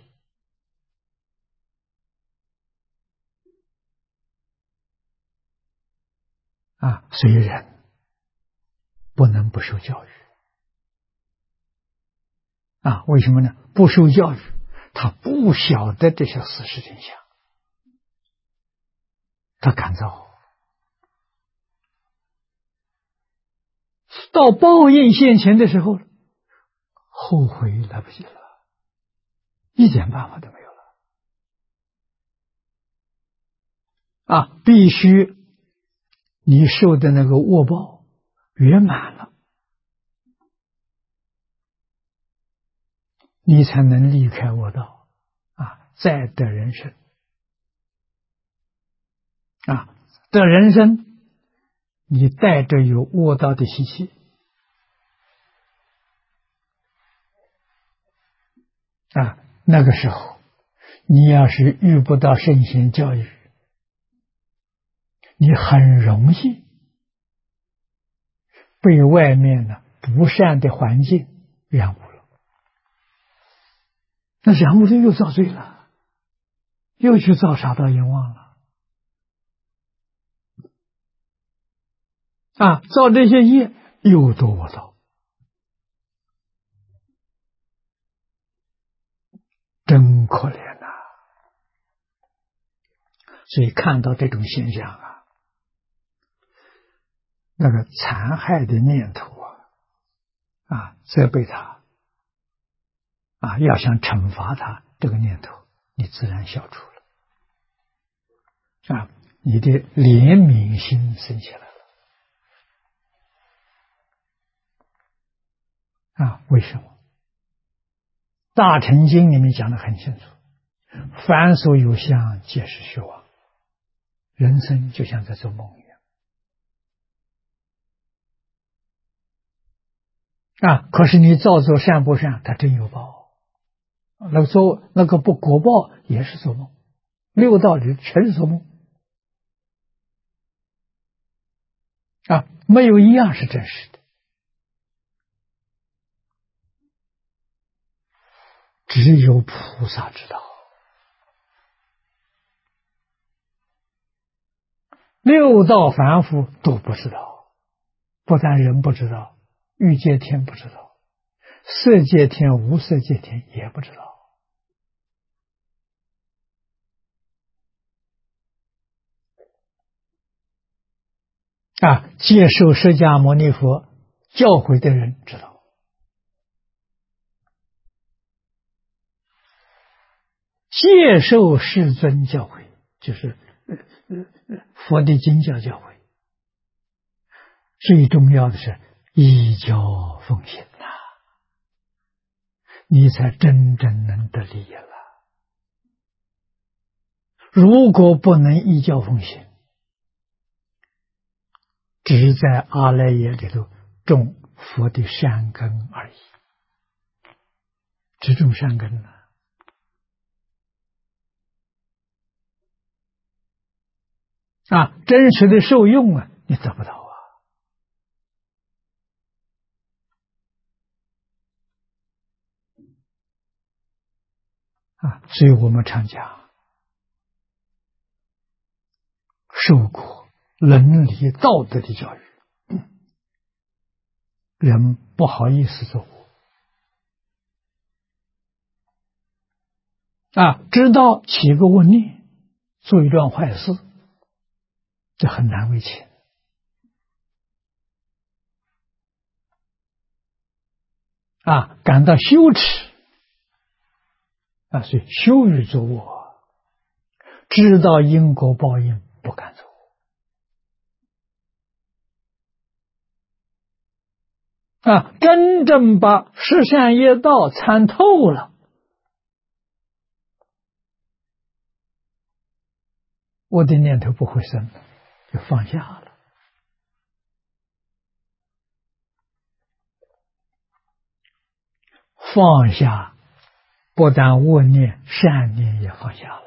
所以人不能不受教育为什么呢？不受教育，他不晓得这些事实真相，他感造，到报应现前的时候，后悔来不及了，一点办法都没有了必须你受的那个恶报圆满了，你才能离开恶道再得人生得人生，你带着有恶道的习气那个时候你要是遇不到圣贤教育，你很容易被外面的不善的环境染污了，那染污了又造罪了，又去造杀盗淫妄了造这些业又多恶道，真可怜所以看到这种现象那个残害的念头责备他要想惩罚他，这个念头你自然消除了你的怜悯心生起来了为什么？大乘经里面讲得很清楚，凡所有相皆是虚妄，人生就像在做梦一样可是你造作善不善，它真有报，那个不果报也是做梦，六道里全是做梦没有一样是真实的，只有菩萨知道，六道凡夫都不知道，不但人不知道，欲界天不知道，色界天无色界天也不知道接受释迦牟尼佛教诲的人知道，接受世尊教诲，就是佛的经教教诲，最重要的是依教奉行你才真正能得利益了。如果不能依教奉行，只在阿赖耶里头种佛的善根而已，只种善根真实的受用你得不到所以我们常讲受过伦理道德的教育，人不好意思做知道起个恶念，做一桩坏事，这很难为情感到羞耻所以羞于作恶，知道因果报应，不敢作恶真正把十善业道参透了，我的念头不会生了，就放下了。放下不但恶念，善念也放下了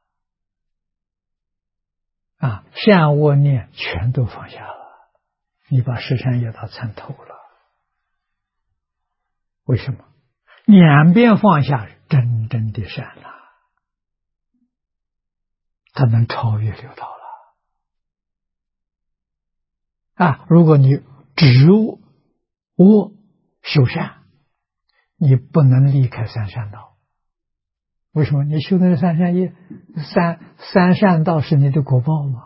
善恶念全都放下了，你把十善业道参透了。为什么？两边放下，真正的善了，它能超越六道了如果你只恶修善，你不能离开三善道。为什么？你修的是三善业，三善道是你的果报吗？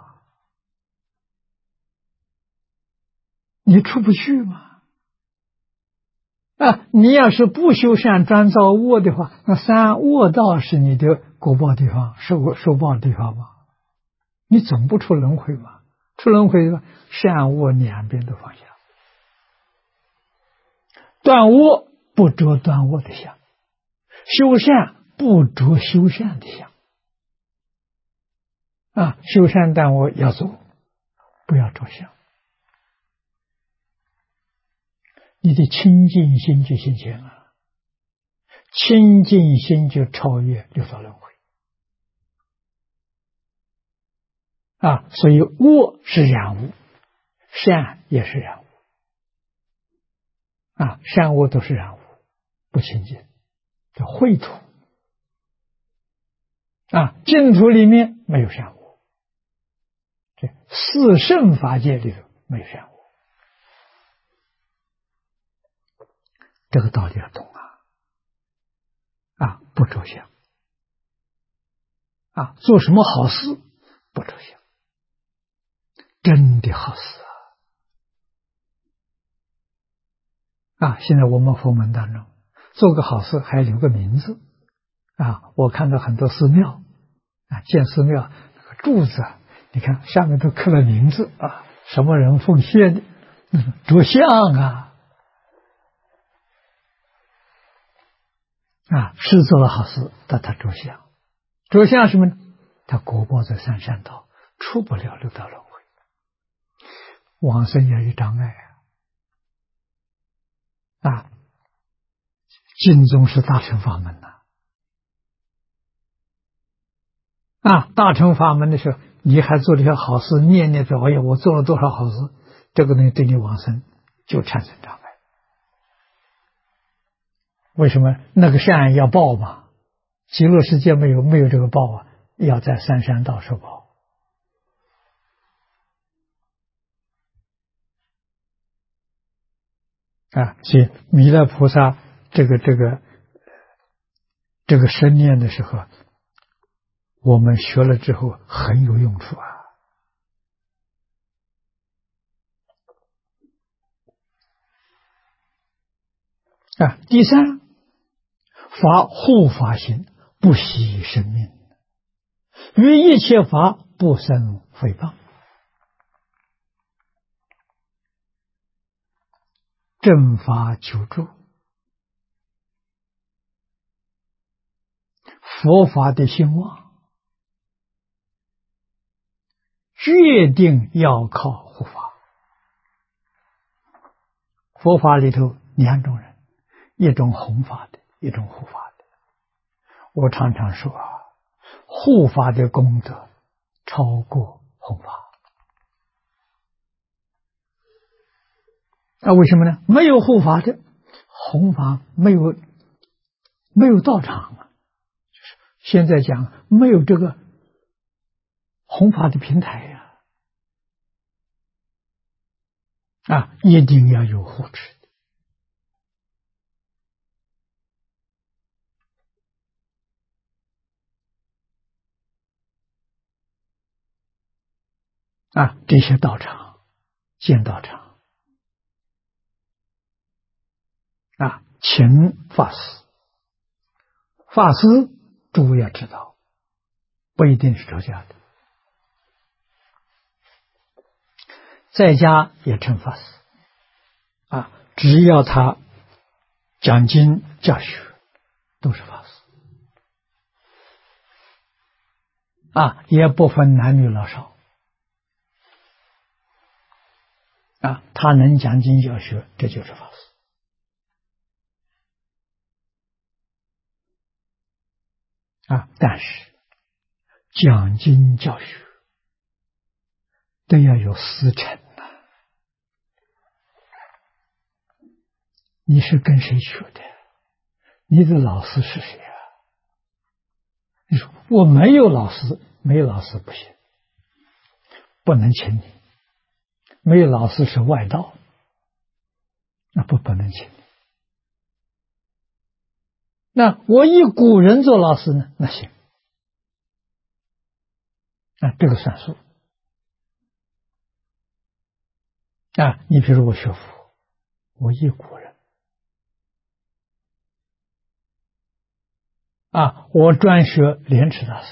你出不去吗？你要是不修善专造恶的话，那三恶道是你的果报地方，受报的地方吗？你总不出轮回吗？出轮回的话，善恶两边都放下，断恶不着断恶的相，修善不着修善的相修善断恶要做，不要着相。你的清净心就现前了，清净心就超越六道轮回所以恶是染污，善也是染污善恶都是染污，不清净，叫秽土净土里面没有善恶，这四圣法界里头没有善恶，这个道理要懂不着相做什么好事不着相，真的好事现在我们佛门当中做个好事还留个名字我看到很多寺庙建寺庙那个柱子你看下面都刻了名字什么人奉献的，着相是做了好事，但他着相，着相什么呢？他果报在三善道，出不了六道轮回，往生也有障碍净宗是大乘法门大乘法门的时候，你还做了一些好事，念着哎呀，我做了多少好事，这个呢对你往生就产生障碍。为什么？那个善要报嘛，极乐世界没有这个报要在三善道受报所以弥勒菩萨这个生念的时候，我们学了之后很有用处第三，法护法心，不惜生命，于一切法不生诽谤，正法求助，佛法的兴旺，决定要靠护法。佛法里头两种人，一种弘法的，一种护法的。我常常说护法的功德超过弘法为什么呢？没有护法的弘法没有道场就是现在讲没有这个弘法的平台一定要有护持这些道场、建道场请法师，法师诸位要知道，不一定是出家的，在家也称法师只要他讲经教学，都是法师也不分男女老少他能讲经教学，这就是法师但是讲经教学都要有师承你是跟谁学的？你的老师是谁你说我没有老师，没有老师不行，不能请你。没有老师是外道，那不能请你。那我以古人做老师呢？那行，这个算数你比如我学佛，我以古人我专学莲池大师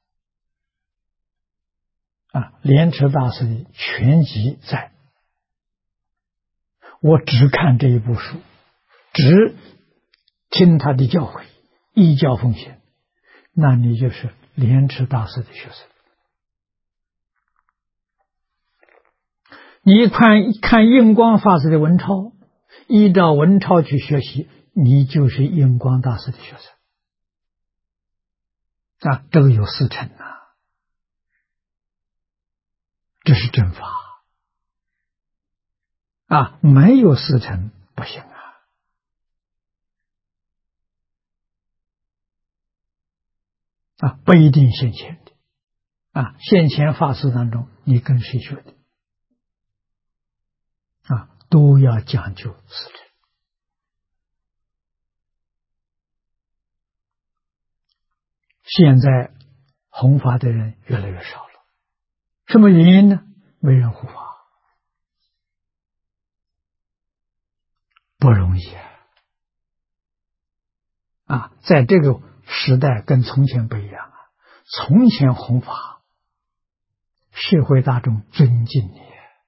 莲池大师的全集在，我只看这一部书，只听他的教诲，依教奉行，那你就是莲池大师的学生。你看印光法师的文钞，依照文钞去学习，你就是印光大师的学生这个有师承这是正法没有师承不行不一定现前的现前法师当中，你跟谁学的都要讲究师承。现在弘法的人越来越少了，什么原因呢？没人护法，不容易在这个时代跟从前不一样从前弘法，社会大众尊敬你，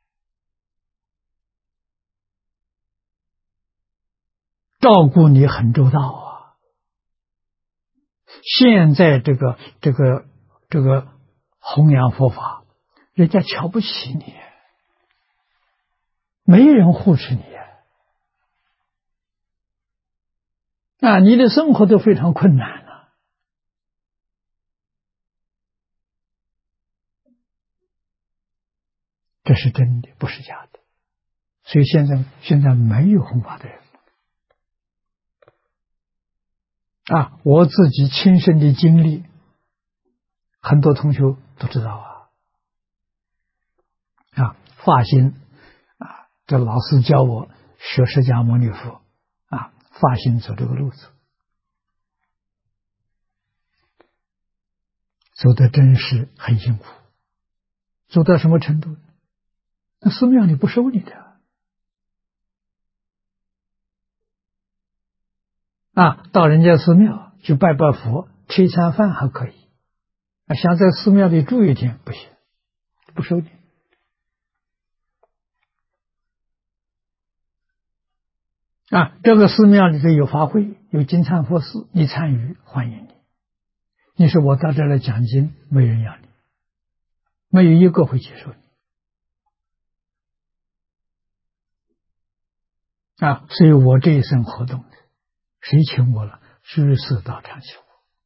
照顾你很周到现在这个弘扬佛法，人家瞧不起你，没人护持你你的生活都非常困难这是真的，不是假的。所以现在没有弘法的人我自己亲身的经历，很多同学都知道发心这老师教我学释迦牟尼佛发心走这个路子，走的真是很辛苦，走到什么程度？那寺庙里不收你的到人家寺庙去拜拜佛，吃一餐饭还可以想在寺庙里住一天不行，不收你这个寺庙里头有法会，有金忏佛寺，你参与欢迎你。你说我到这来讲经，没人要你，没有一个会接受你所以我这一生活动谁请我了？居士道场请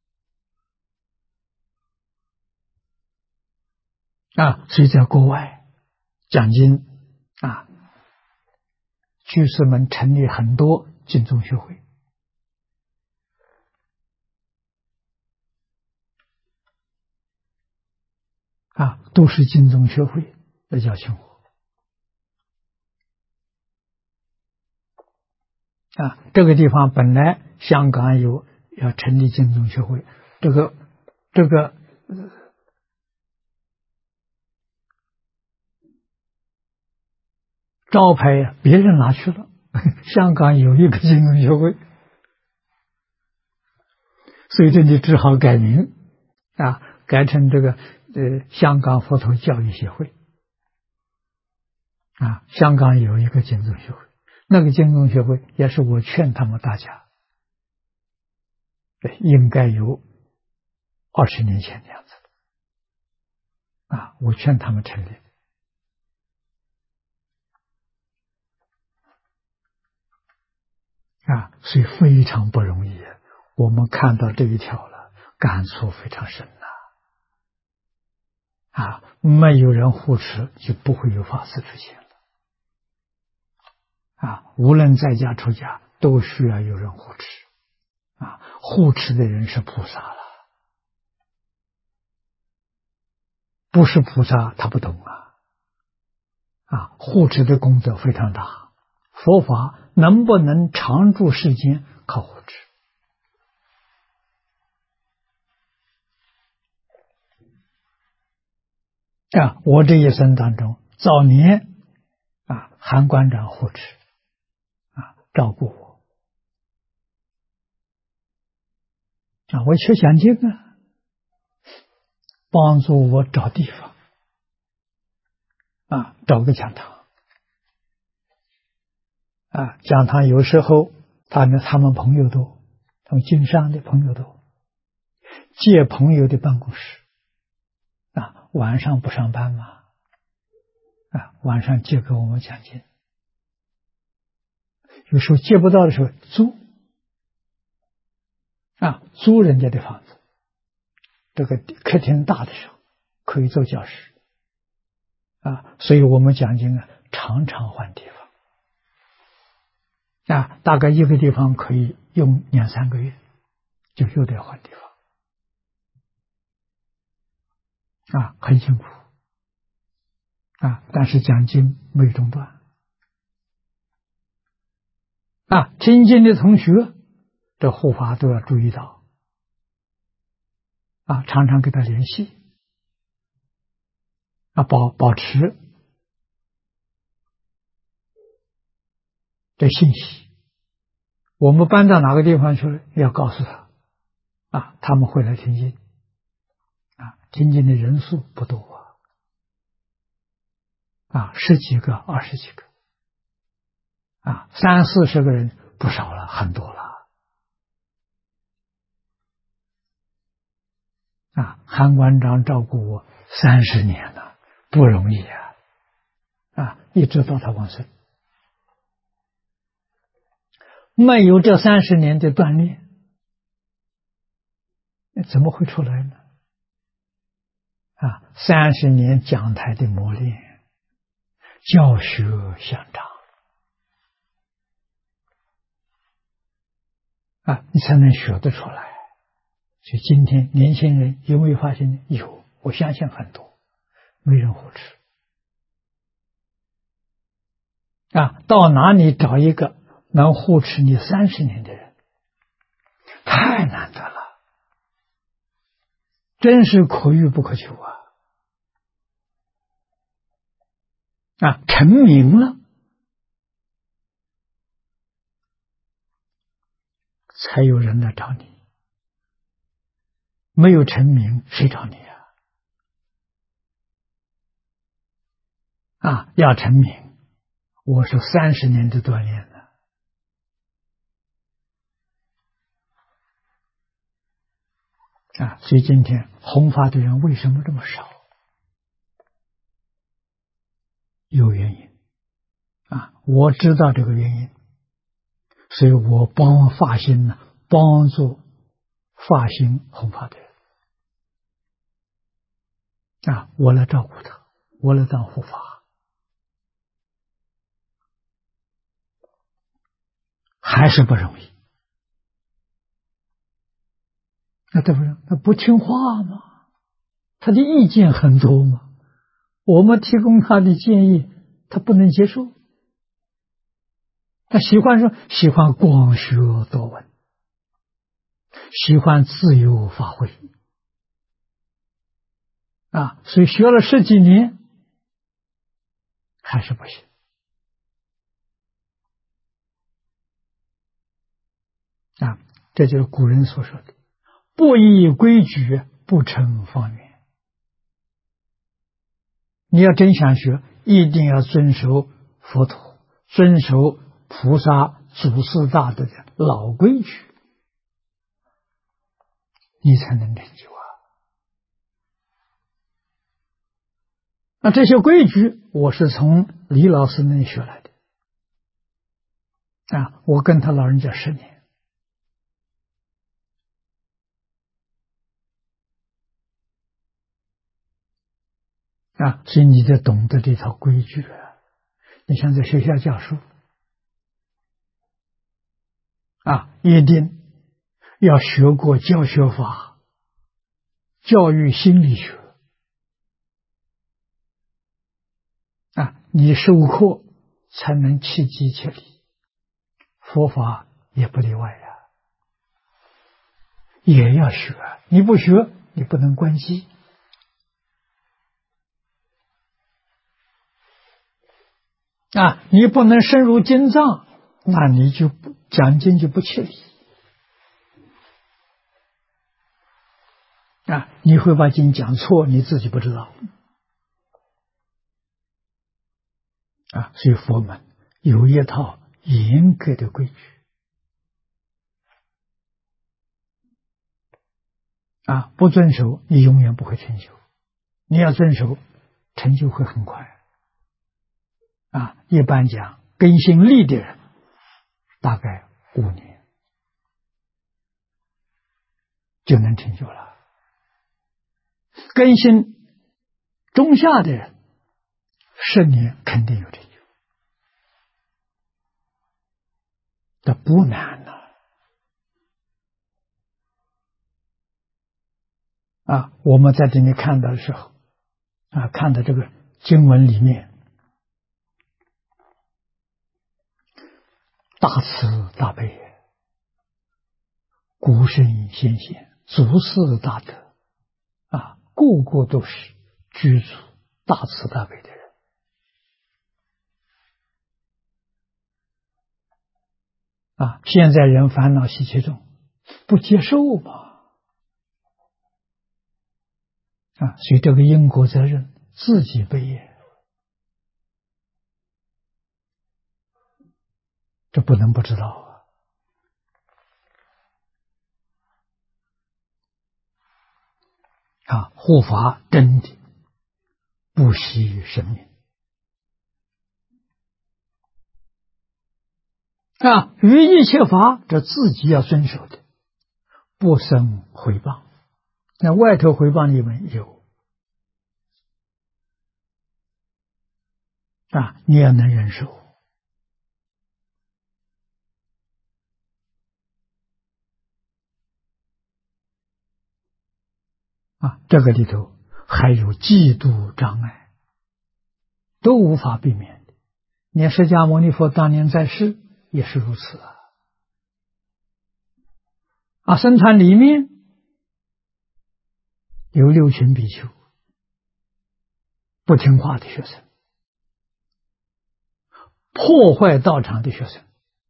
我所以在国外讲经居士们成立很多经宗学会都是经宗学会来邀请我这个地方本来香港有要成立经宗学会，这个招牌别人拿去了，香港有一个净宗学会，所以这里只好改名啊，改成这个香港佛陀教育协会啊。香港有一个净宗学会，那个净宗学会也是我劝他们大家，应该有20年前这样子啊，我劝他们成立啊，所以非常不容易。我们看到这一条了，感触非常深啊！没有人护持，就不会有法师出现了啊！无论在家出家，都需要有人护持啊！护持的人是菩萨了，不是菩萨他不懂啊！护持的功德非常大，佛法能不能常住世间，靠护持。我这一生当中，早年韩馆长护持照顾我我去讲经帮助我找地方找个讲堂讲堂有时候他们朋友多，他们经商的朋友多，借朋友的办公室晚上不上班嘛晚上借给我们讲经，有时候借不到的时候租人家的房子，这个客厅大的时候可以做教室所以我们讲经常常换地方大概一个地方可以用2-3个月，就又得换地方很辛苦但是讲经没有中断听经的同学，这护法都要注意到常常跟他联系保持这信息。我们搬到哪个地方去了，要告诉他他们会来听经听经的人数不多10几个20几个30-40个人不少了，很多了韩馆长照顾我30年了，不容易一直到他往生，没有这30年的锻炼，怎么会出来呢？30年讲台的磨练，教学相长你才能学得出来。所以今天年轻人有没有发现呢？有，我相信很多没人护持到哪里找一个能护持你30年的人，太难得了，真是可遇不可求成名了才有人来找你，没有成名谁找你要成名，我是30年的锻炼所以今天弘法的人为什么这么少？有原因我知道这个原因，所以我发心帮助发心弘法的人我来照顾他，我来当护法，还是不容易。对不对？他不听话嘛，他的意见很多嘛，我们提供他的建议，他不能接受。他喜欢广学多闻，喜欢自由发挥所以学了10几年还是不行啊，这就是古人所说的“不依规矩，不成方圆”。你要真想学，一定要遵守佛陀、遵守菩萨、祖师大德的老规矩，你才能成就啊。那这些规矩，我是从李老师那里学来的啊，我跟他老人家10年啊，所以你得懂得这套规矩啊。你像在学校教书啊，一定要学过教学法、教育心理学啊，你授课才能切机切理，佛法也不例外呀，也要学。你不学，你不能关机啊，你不能深入经藏，那你就讲经就不切理啊，你会把经讲错，你自己不知道啊。所以佛门有一套严格的规矩啊，不遵守你永远不会成就，你要遵守，成就会很快啊。一般讲根性利的人，大概5年就能成就了，根性中下的人10年肯定有成就，这不难呐啊。我们在这里看到的时候啊，看到这个经文里面大慈大悲，古圣先贤、祖师大德啊，个个都是具足大慈大悲的人啊。现在人烦恼习气重，不接受嘛啊，所以这个因果责任自己背业，这不能不知道啊。护法真的不惜生命啊，于一切法，这自己要遵守的，不生回谤。那外头回谤你们有啊，你也能忍受啊。这个里头还有嫉妒障碍，都无法避免的。连释迦牟尼佛当年在世也是如此啊。僧团里面有6群比丘，不听话的学生，破坏道场的学生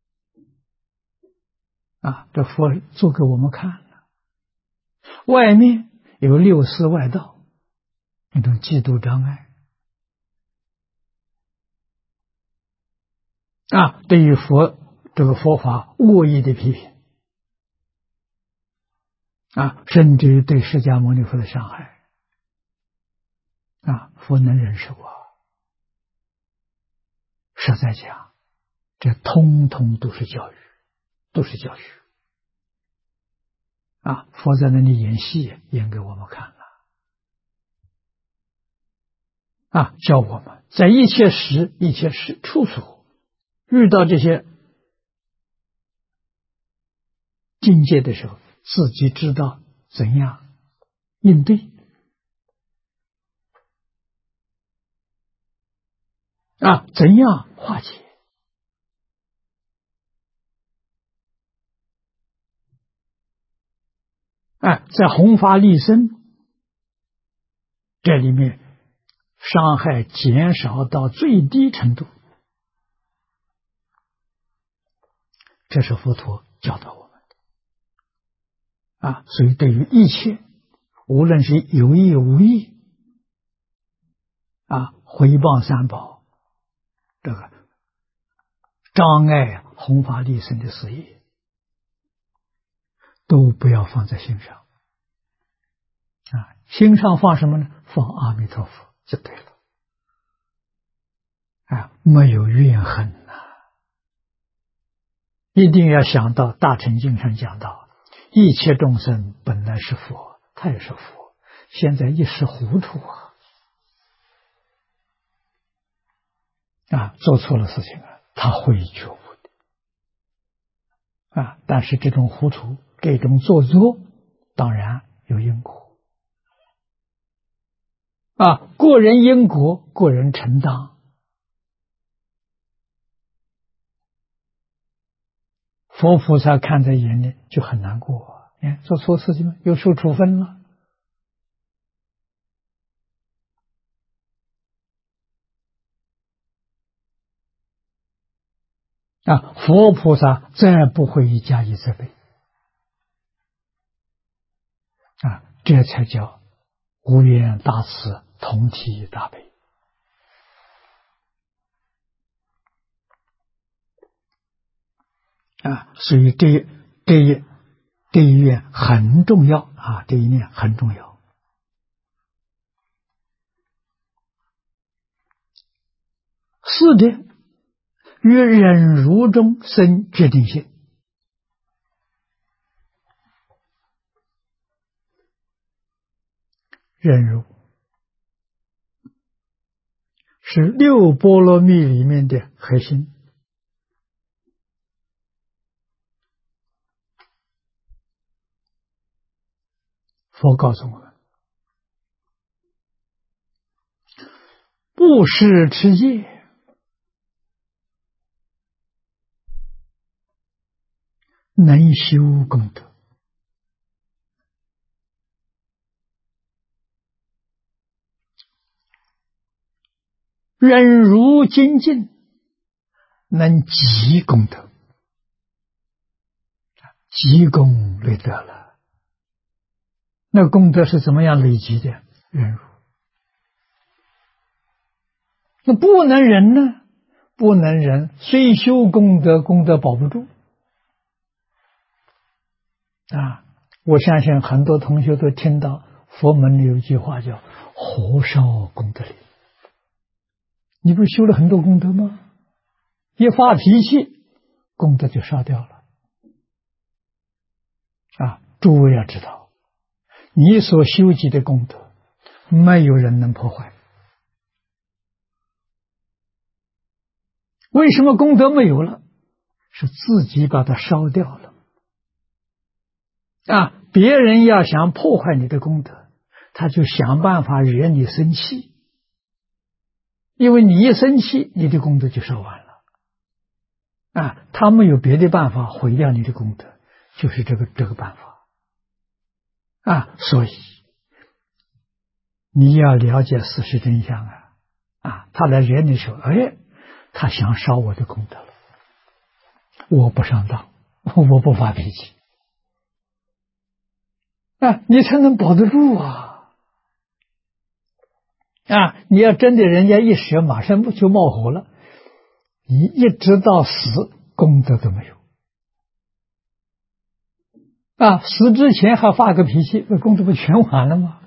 啊，这佛做给我们看了。外面有6师外道，那种嫉妒障碍啊，对于这个佛法恶意的批评啊，甚至于对释迦牟尼佛的伤害啊，佛能忍受啊。实在讲，这通通都是教育，都是教育啊。佛在那里演戏，演给我们看了啊，教我们在一切时、一切处所遇到这些境界的时候，自己知道怎样应对啊，怎样化解啊，在弘法利生这里面，伤害减少到最低程度，这是佛陀教导我们的所以对于一切，无论是有意无意，毁谤三宝，这个障碍弘法利生的事业，都不要放在心上。心上放什么呢？放阿弥陀佛就对了。没有怨恨一定要想到大乘经上讲到，一切众生本来是佛，他也是佛，现在一时糊涂做错了事情他会觉悟的但是这种糊涂，这种做作，当然有因果个人因果，个人承担。佛菩萨看在眼里就很难过做错事情又受处分了佛菩萨再不会加以责备这才叫无缘大慈，同体大悲所以这一愿很重要这一念很重要。四点，于忍辱中生决定性。忍辱是六波罗蜜里面的核心。佛告诉我们，布施持戒能修功德，忍辱精进能积功德，积功累德了。那功德是怎么样累积的？忍辱。那不能忍呢？不能忍，虽修功德，功德保不住我相信很多同学都听到佛门里有一句话叫火烧功德林。你不是修了很多功德吗？一发脾气，功德就烧掉了诸位要知道，你所修集的功德没有人能破坏。为什么功德没有了？是自己把它烧掉了别人要想破坏你的功德，他就想办法惹你生气，因为你一生气，你的功德就烧完了他没有别的办法毁掉你的功德，就是这个办法所以你要了解事实真相他来惹你的时候，他想烧我的功德了，我不上当，我不发脾气你才能保得住你要真的人家一舌马上就冒火了，你一直到死功德都没有死之前还发个脾气，那功德不全完了吗？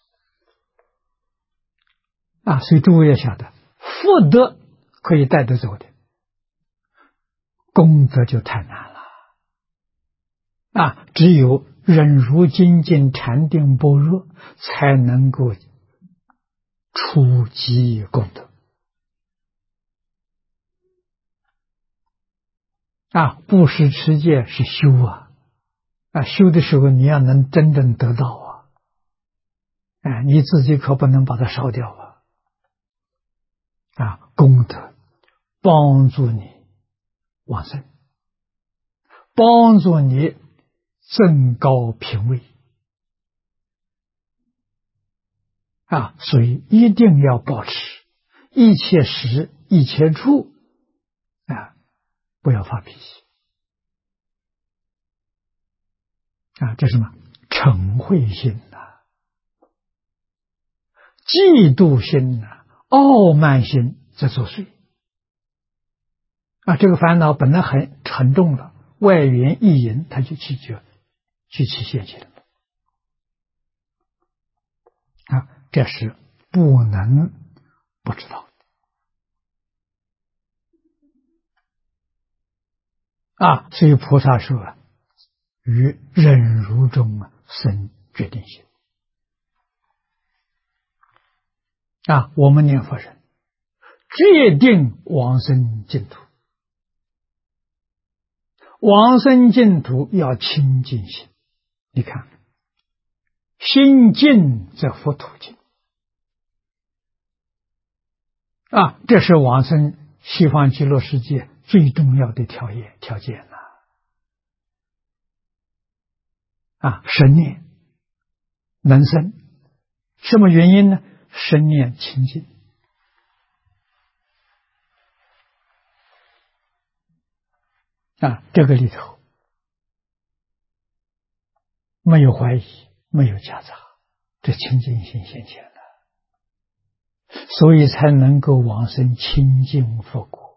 所以诸位要晓得，福德可以带得走的，功德就太难了只有忍辱精进禅定般若才能够触及功德布施持戒是修修的时候你要能真正得到你自己可不能把它烧掉功德帮助你往生，帮助你增高品位所以一定要保持一切时一切处不要发脾气这是什么？ 嗔恚心嫉妒心傲慢心在作祟这个烦恼本来很沉重了，外缘一引，它就起现行这是不能不知道所以菩萨说于忍辱中生决定心我们念佛人决定往生净土，往生净土要清净心。你看，心净则佛土净这是往生西方极乐世界最重要的条件生念能生，什么原因呢？生念清净这个里头没有怀疑，没有夹杂，这清净心现前了，所以才能够往生清净佛国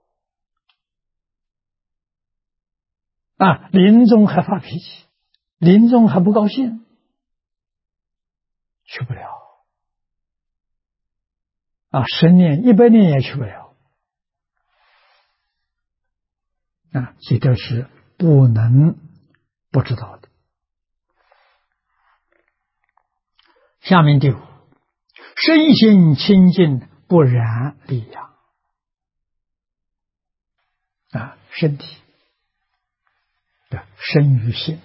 临终还发脾气，临终还不高兴，去不了10年100年也去不了所以这是不能不知道的。下面第5，身心清净不染利养身体的身与心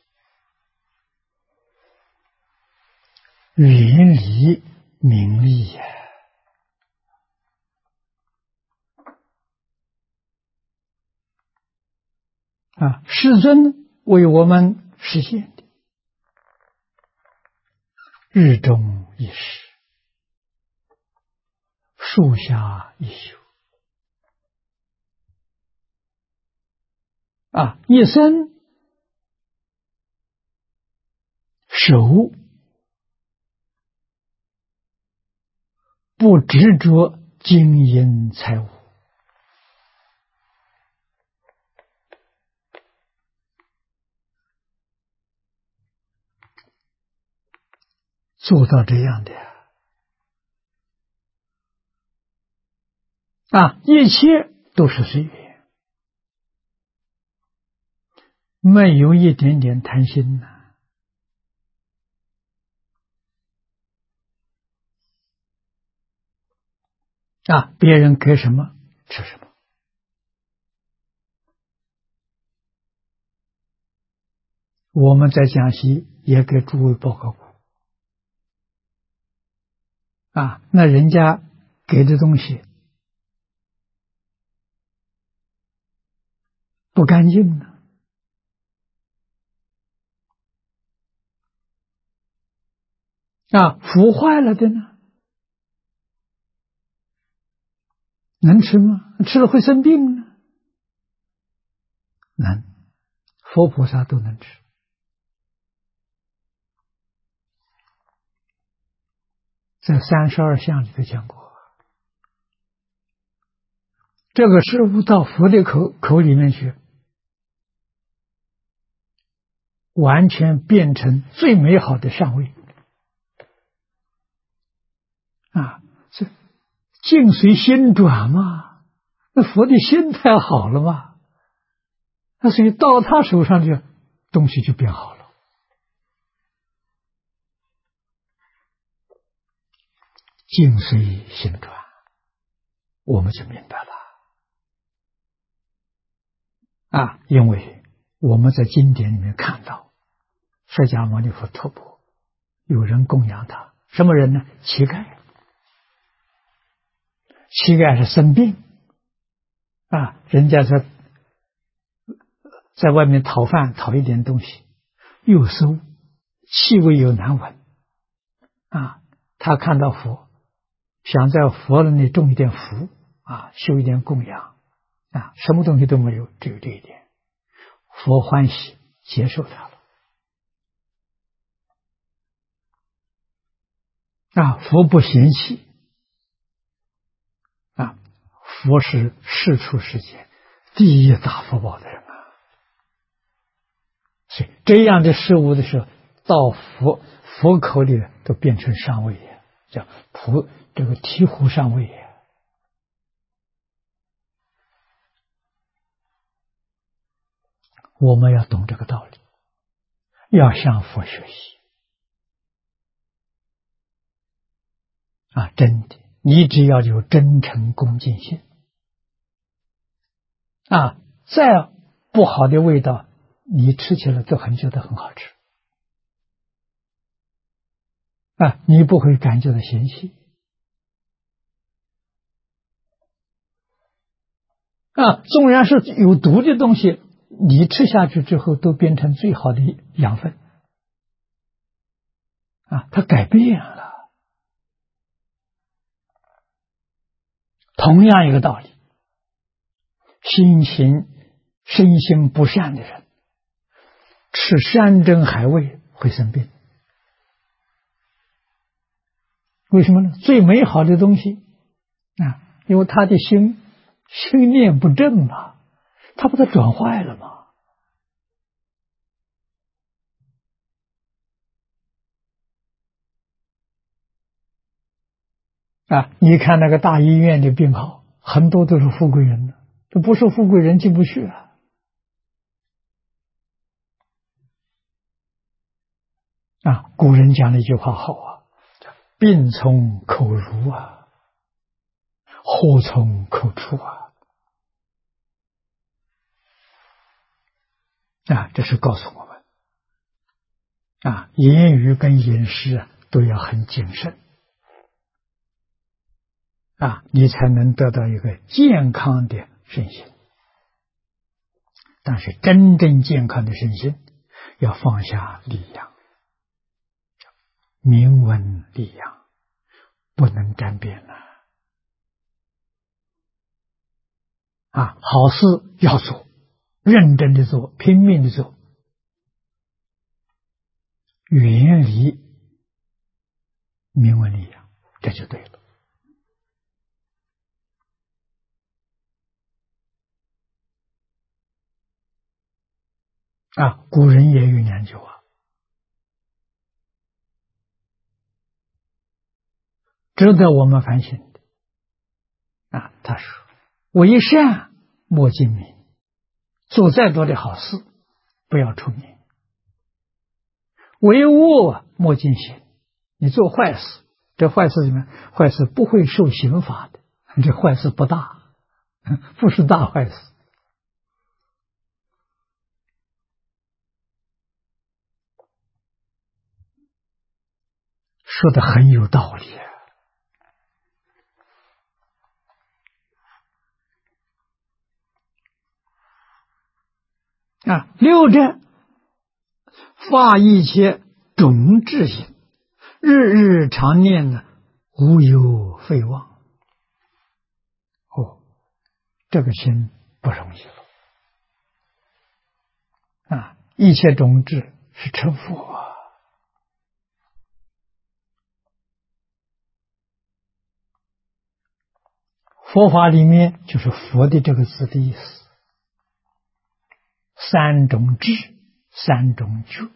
远离名利世尊为我们实现的日中一时，树下一宿一生守不执着金银财物做到这样的一切都是随缘，没有一点点贪心别人给什么吃什么。我们在讲习也给诸位报告过那人家给的东西不干净呢腐坏了的呢，能吃吗？吃了会生病呢？能，佛菩萨都能吃。在32相里头讲过，这个食物到佛的口里面去，完全变成最美好的善味这境随心转嘛，那佛的心太好了嘛，那所以到他手上去东西就变好了。境随心转，我们就明白了因为我们在经典里面看到释迦牟尼佛托钵，有人供养他，什么人呢？乞丐。乞丐是生病人家在外面讨饭，讨一点东西又馊，气味又难闻他看到佛，想在佛那里种一点福修一点供养什么东西都没有，只有这一点，佛欢喜接受他了佛不嫌弃佛是世出世间第一大福报的人所以这样的事物的时候，到佛口里都变成上位也，叫这个醍醐上位也。我们要懂这个道理，要向佛学习真的，你只要有真诚恭敬心再不好的味道，你吃起来都很觉得很好吃你不会感觉到嫌弃纵然是有毒的东西，你吃下去之后都变成最好的养分它改变了。同样一个道理，身心不善的人吃山珍海味会生病。为什么呢？最美好的东西因为他的心念不正嘛，他把它转坏了嘛你看那个大医院的病号，很多都是富贵人的，这不是富贵人进不去古人讲了一句话好病从口入祸从口出这是告诉我们言语跟饮食都要很谨慎你才能得到一个健康的身心。但是真正健康的身心要放下利养，明文利养，不能沾边好事要做，认真的做，拼命的做，远离明文利养，这就对了古人也有讲究值得我们反省的他说为善莫近名，做再多的好事不要出名，为恶莫近行，你做坏事，这坏事怎么样？坏事不会受刑罚的，这坏事不大，不是大坏事说的很有道理六者发一切种智心，日日常念无有废忘这个心不容易了一切种智是成佛佛法里面就是佛的这个字的意思，三种智，三种觉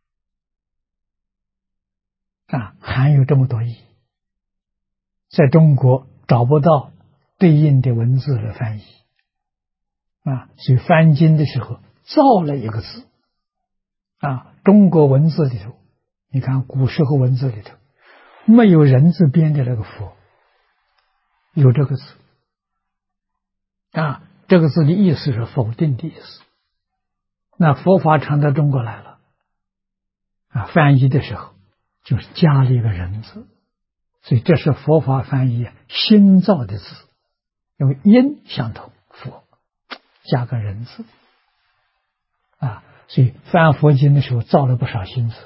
含有这么多意义，在中国找不到对应的文字来翻译所以翻经的时候造了一个字中国文字里头，你看古时候文字里头没有人字边的那个佛，有这个字这个字的意思是否定的意思。那佛法传到中国来了翻译的时候就是加了一个人字，所以这是佛法翻译新造的字，因为音相同，佛加个人字所以翻佛经的时候造了不少新字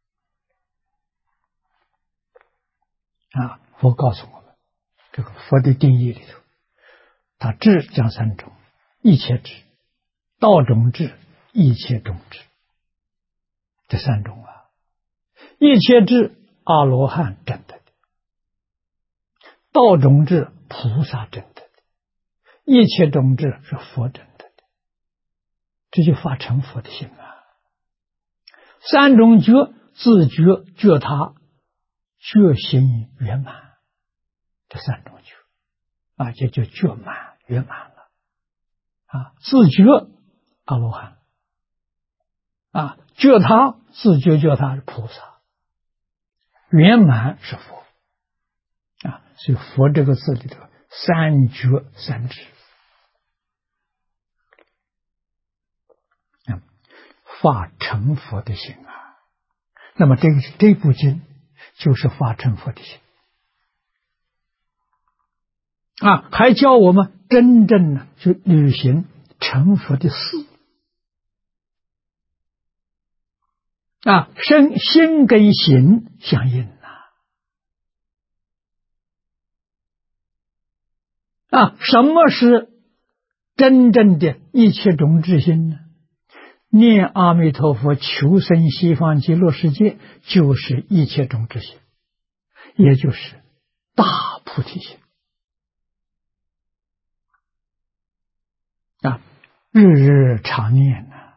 佛告诉我们这个佛的定义里头，他智讲三种，一切智、道种智、一切种智，这三种一切智阿罗汉证得的， 道种智菩萨证得的，一切种智是佛证得的，这就发成佛的心啊。三种觉，自觉、觉他、觉心圆满，这三种觉啊，这就觉满圆满了啊。自觉阿罗汉啊，觉他自觉觉他是菩萨，圆满是佛啊。所以佛这个字里头三觉三智，发成佛的心啊。那么这部经就是发成佛的心啊，还教我们真正的去履行成佛的事啊，心跟行相应啊。什么是真正的一切种智心呢？念阿弥陀佛求生西方极乐世界，就是一切种智心，也就是大菩提心啊，日日常念呢。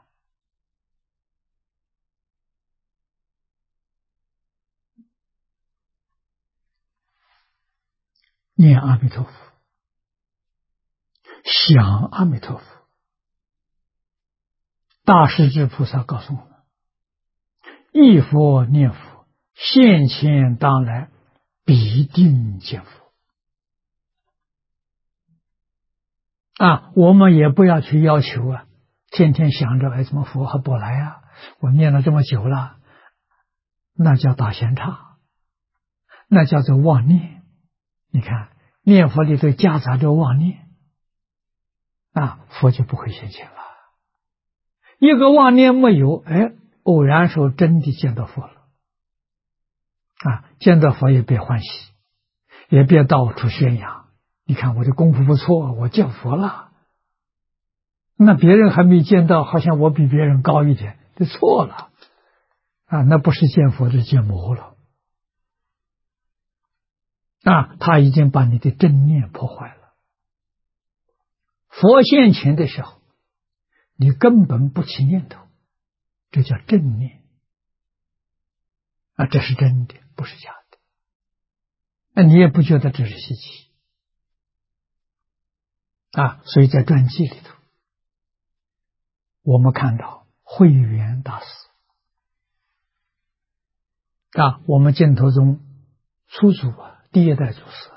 念阿弥陀佛，想阿弥陀佛。大势至菩萨告诉我们，忆佛念佛，现前当来必定见佛啊。我们也不要去要求啊，天天想着怎么佛还不来啊，我念了这么久了，那叫打闲岔，那叫做妄念。你看念佛里头夹杂着妄念啊，佛就不会现前了。一个妄念没有，偶然时候真的见到佛了啊！见到佛也别欢喜，也别到处宣扬。你看我的功夫不错，我见佛了。那别人还没见到，好像我比别人高一点，这错了啊！那不是见佛，是见魔了啊！他已经把你的正念破坏了。佛现前的时候，你根本不起念头，这叫正念啊，这是真的，不是假的。那你也不觉得这是稀奇啊？所以在传记里头，我们看到慧远大师啊，我们净土宗初祖啊，第一代祖师，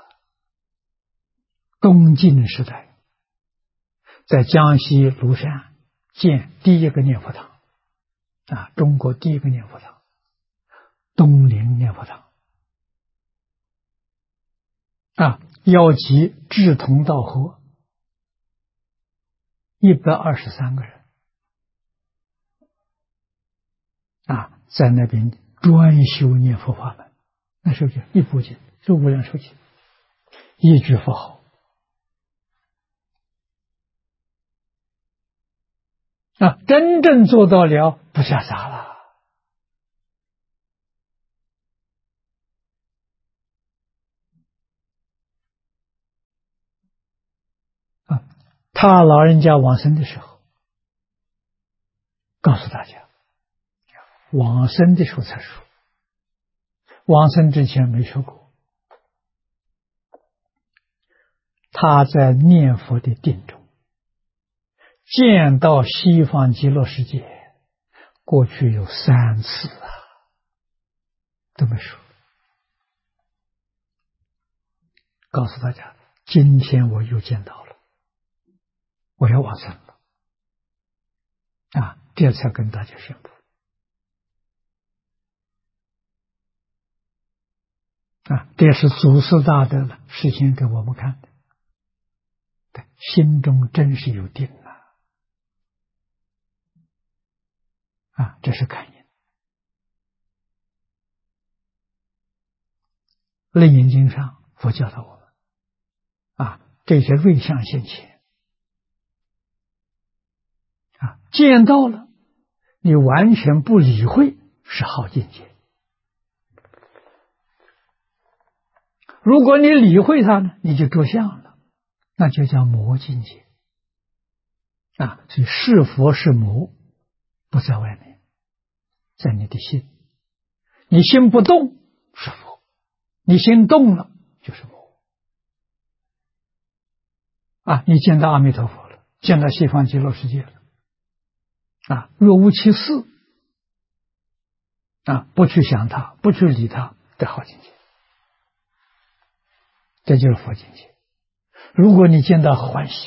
东晋时代，在江西庐山建第一个念佛堂啊，中国第一个念佛堂，东林念佛堂啊，邀集志同道合123个人啊，在那边专修念佛法门。那时候就一部经，是无量寿经，一句佛号啊，真正做到了不下杂了啊。他老人家往生的时候，告诉大家，往生的时候才说，往生之前没说过。他在念佛的定中见到西方极乐世界，过去有3次啊，都没说。告诉大家，今天我又见到了，我要往生了啊！这才跟大家宣布啊，这是祖师大德了，事先给我们看的。对，心中真是有定啊，这是感应。楞严经上佛教导我们啊，这些瑞相现前啊，见到了，你完全不理会，是好境界。 如果你理会它呢，你就着相了，那就叫魔境界啊。所以是佛是魔，不在外面，在你的心。你心不动是佛，你心动了就是魔啊。你见到阿弥陀佛了，见到西方极乐世界了啊，若无其事啊，不去想它，不去理它的好境界，这就是佛境界。如果你见到欢喜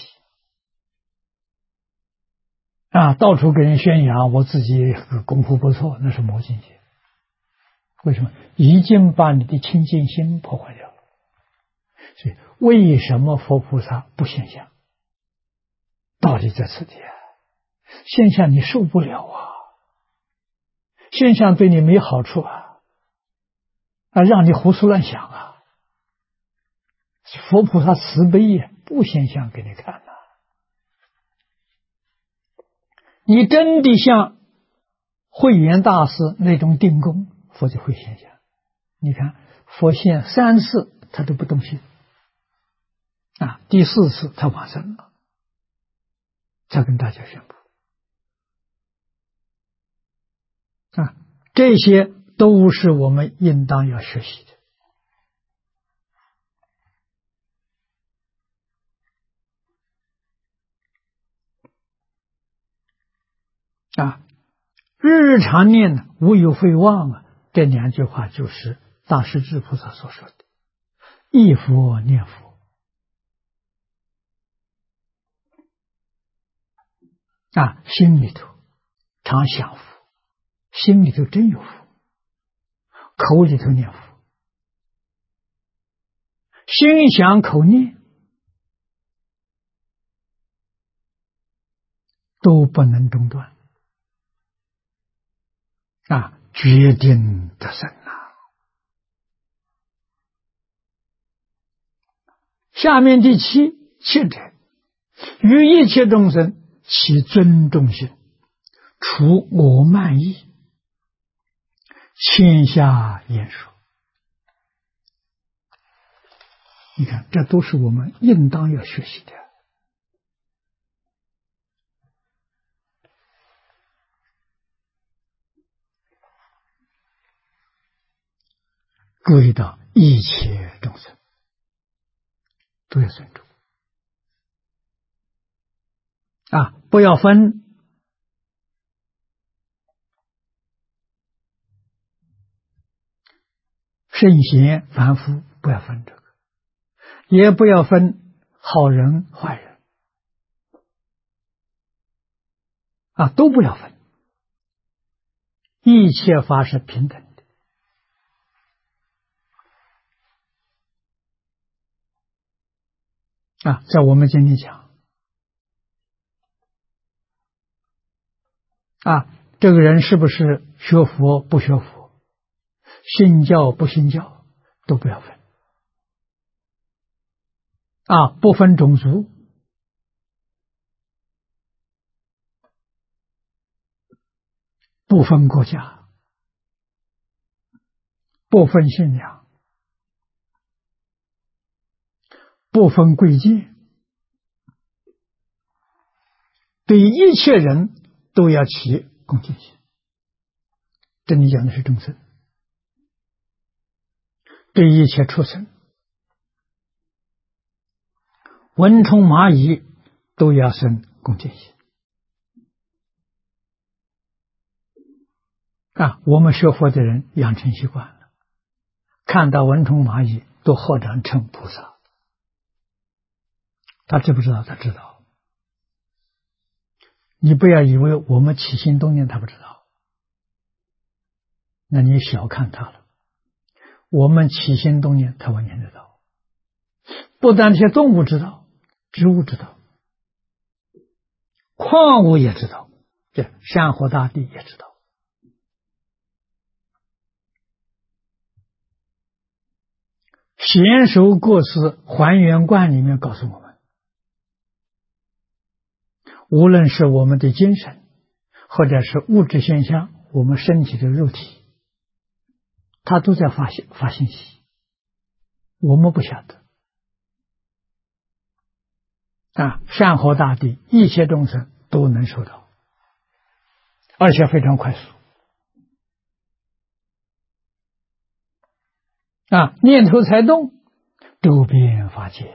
啊，到处给人宣扬我自己功夫不错，那是魔境界。为什么？已经把你的清净心破坏掉了。所以为什么佛菩萨不现象？道理在此地啊。现象你受不了啊，现象对你没好处啊，让你胡思乱想啊。佛菩萨慈悲呀，不现象给你看呐。你真的像慧远大师那种定功，佛就会现象。你看佛现3次他都不动心啊，第4次他往生了，才跟大家宣布啊，这些都是我们应当要学习的啊。日常念无有非忘啊，这2句话就是大势至菩萨所说的忆佛念佛啊，心里头常想佛，心里头真有佛，口里头念佛，心想口念都不能中断啊，决定得胜啊。下面第7者，于一切众生起尊重心，除我慢意，谦下言说。你看，这都是我们应当要学习的。各位到一切众生都要尊重啊，不要分圣贤凡夫，不要分这个，也不要分好人坏人啊，都不要分，一切法是平等的啊。在我们经里讲啊，这个人是不是学佛不学佛，信教不信教，都不要分啊，不分种族，不分国家，不分信仰，不分贵贱，对一切人都要起恭敬心。这里讲的是众生，对一切畜生、蚊虫蚂蚁都要生恭敬心啊。我们学佛的人养成习惯了，看到蚊虫蚂蚁都合掌称菩萨。他知不知道？他知道。你不要以为我们起心动念他不知道，那你小看他了。我们起心动念他完全知道，不但这些动物知道，植物知道，矿物也知道，这山河大地也知道。贤首过世还原观里面告诉我们，无论是我们的精神或者是物质现象，我们身体的肉体，它都在发信息我们不晓得山河大地一切众生都能收到，而且非常快速念头才动，周边法界，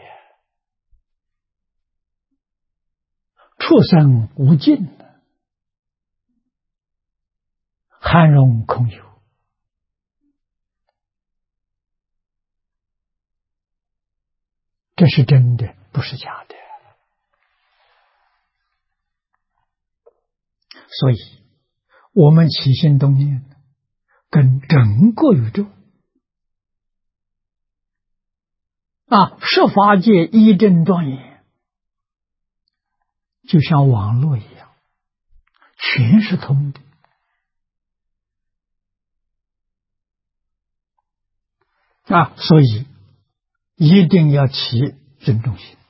畜生无尽，含容空有。这是真的，不是假的。所以我们起心动念跟整个宇宙十法界一真庄严，就像网络一样，全是通的所以一定要起尊重心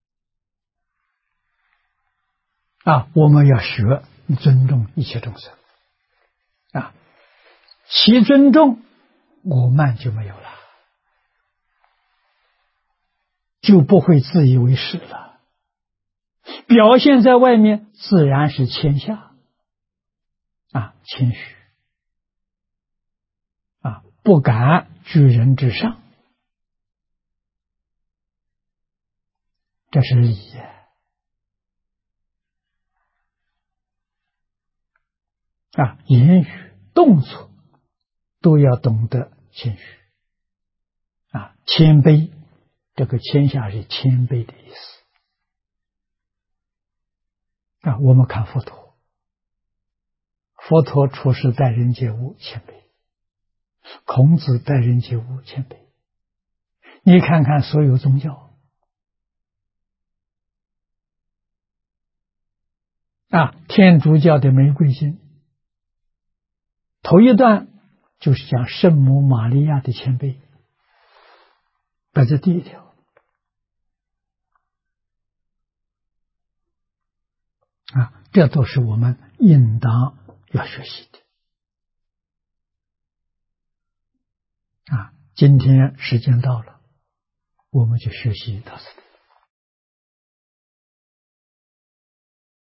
我们要学尊重一切众生起尊重，我慢就没有了，就不会自以为是了。表现在外面自然是谦下谦虚不敢居人之上，这是礼言语动作都要懂得谦虚谦卑，这个谦下是谦卑的意思我们看佛陀，佛陀处世待人接物谦卑，孔子待人接物谦卑，你看看所有宗教天主教的玫瑰经头一段就是讲圣母玛利亚的谦卑，摆在第一条这都是我们应当要学习的今天时间到了，我们就学习到此。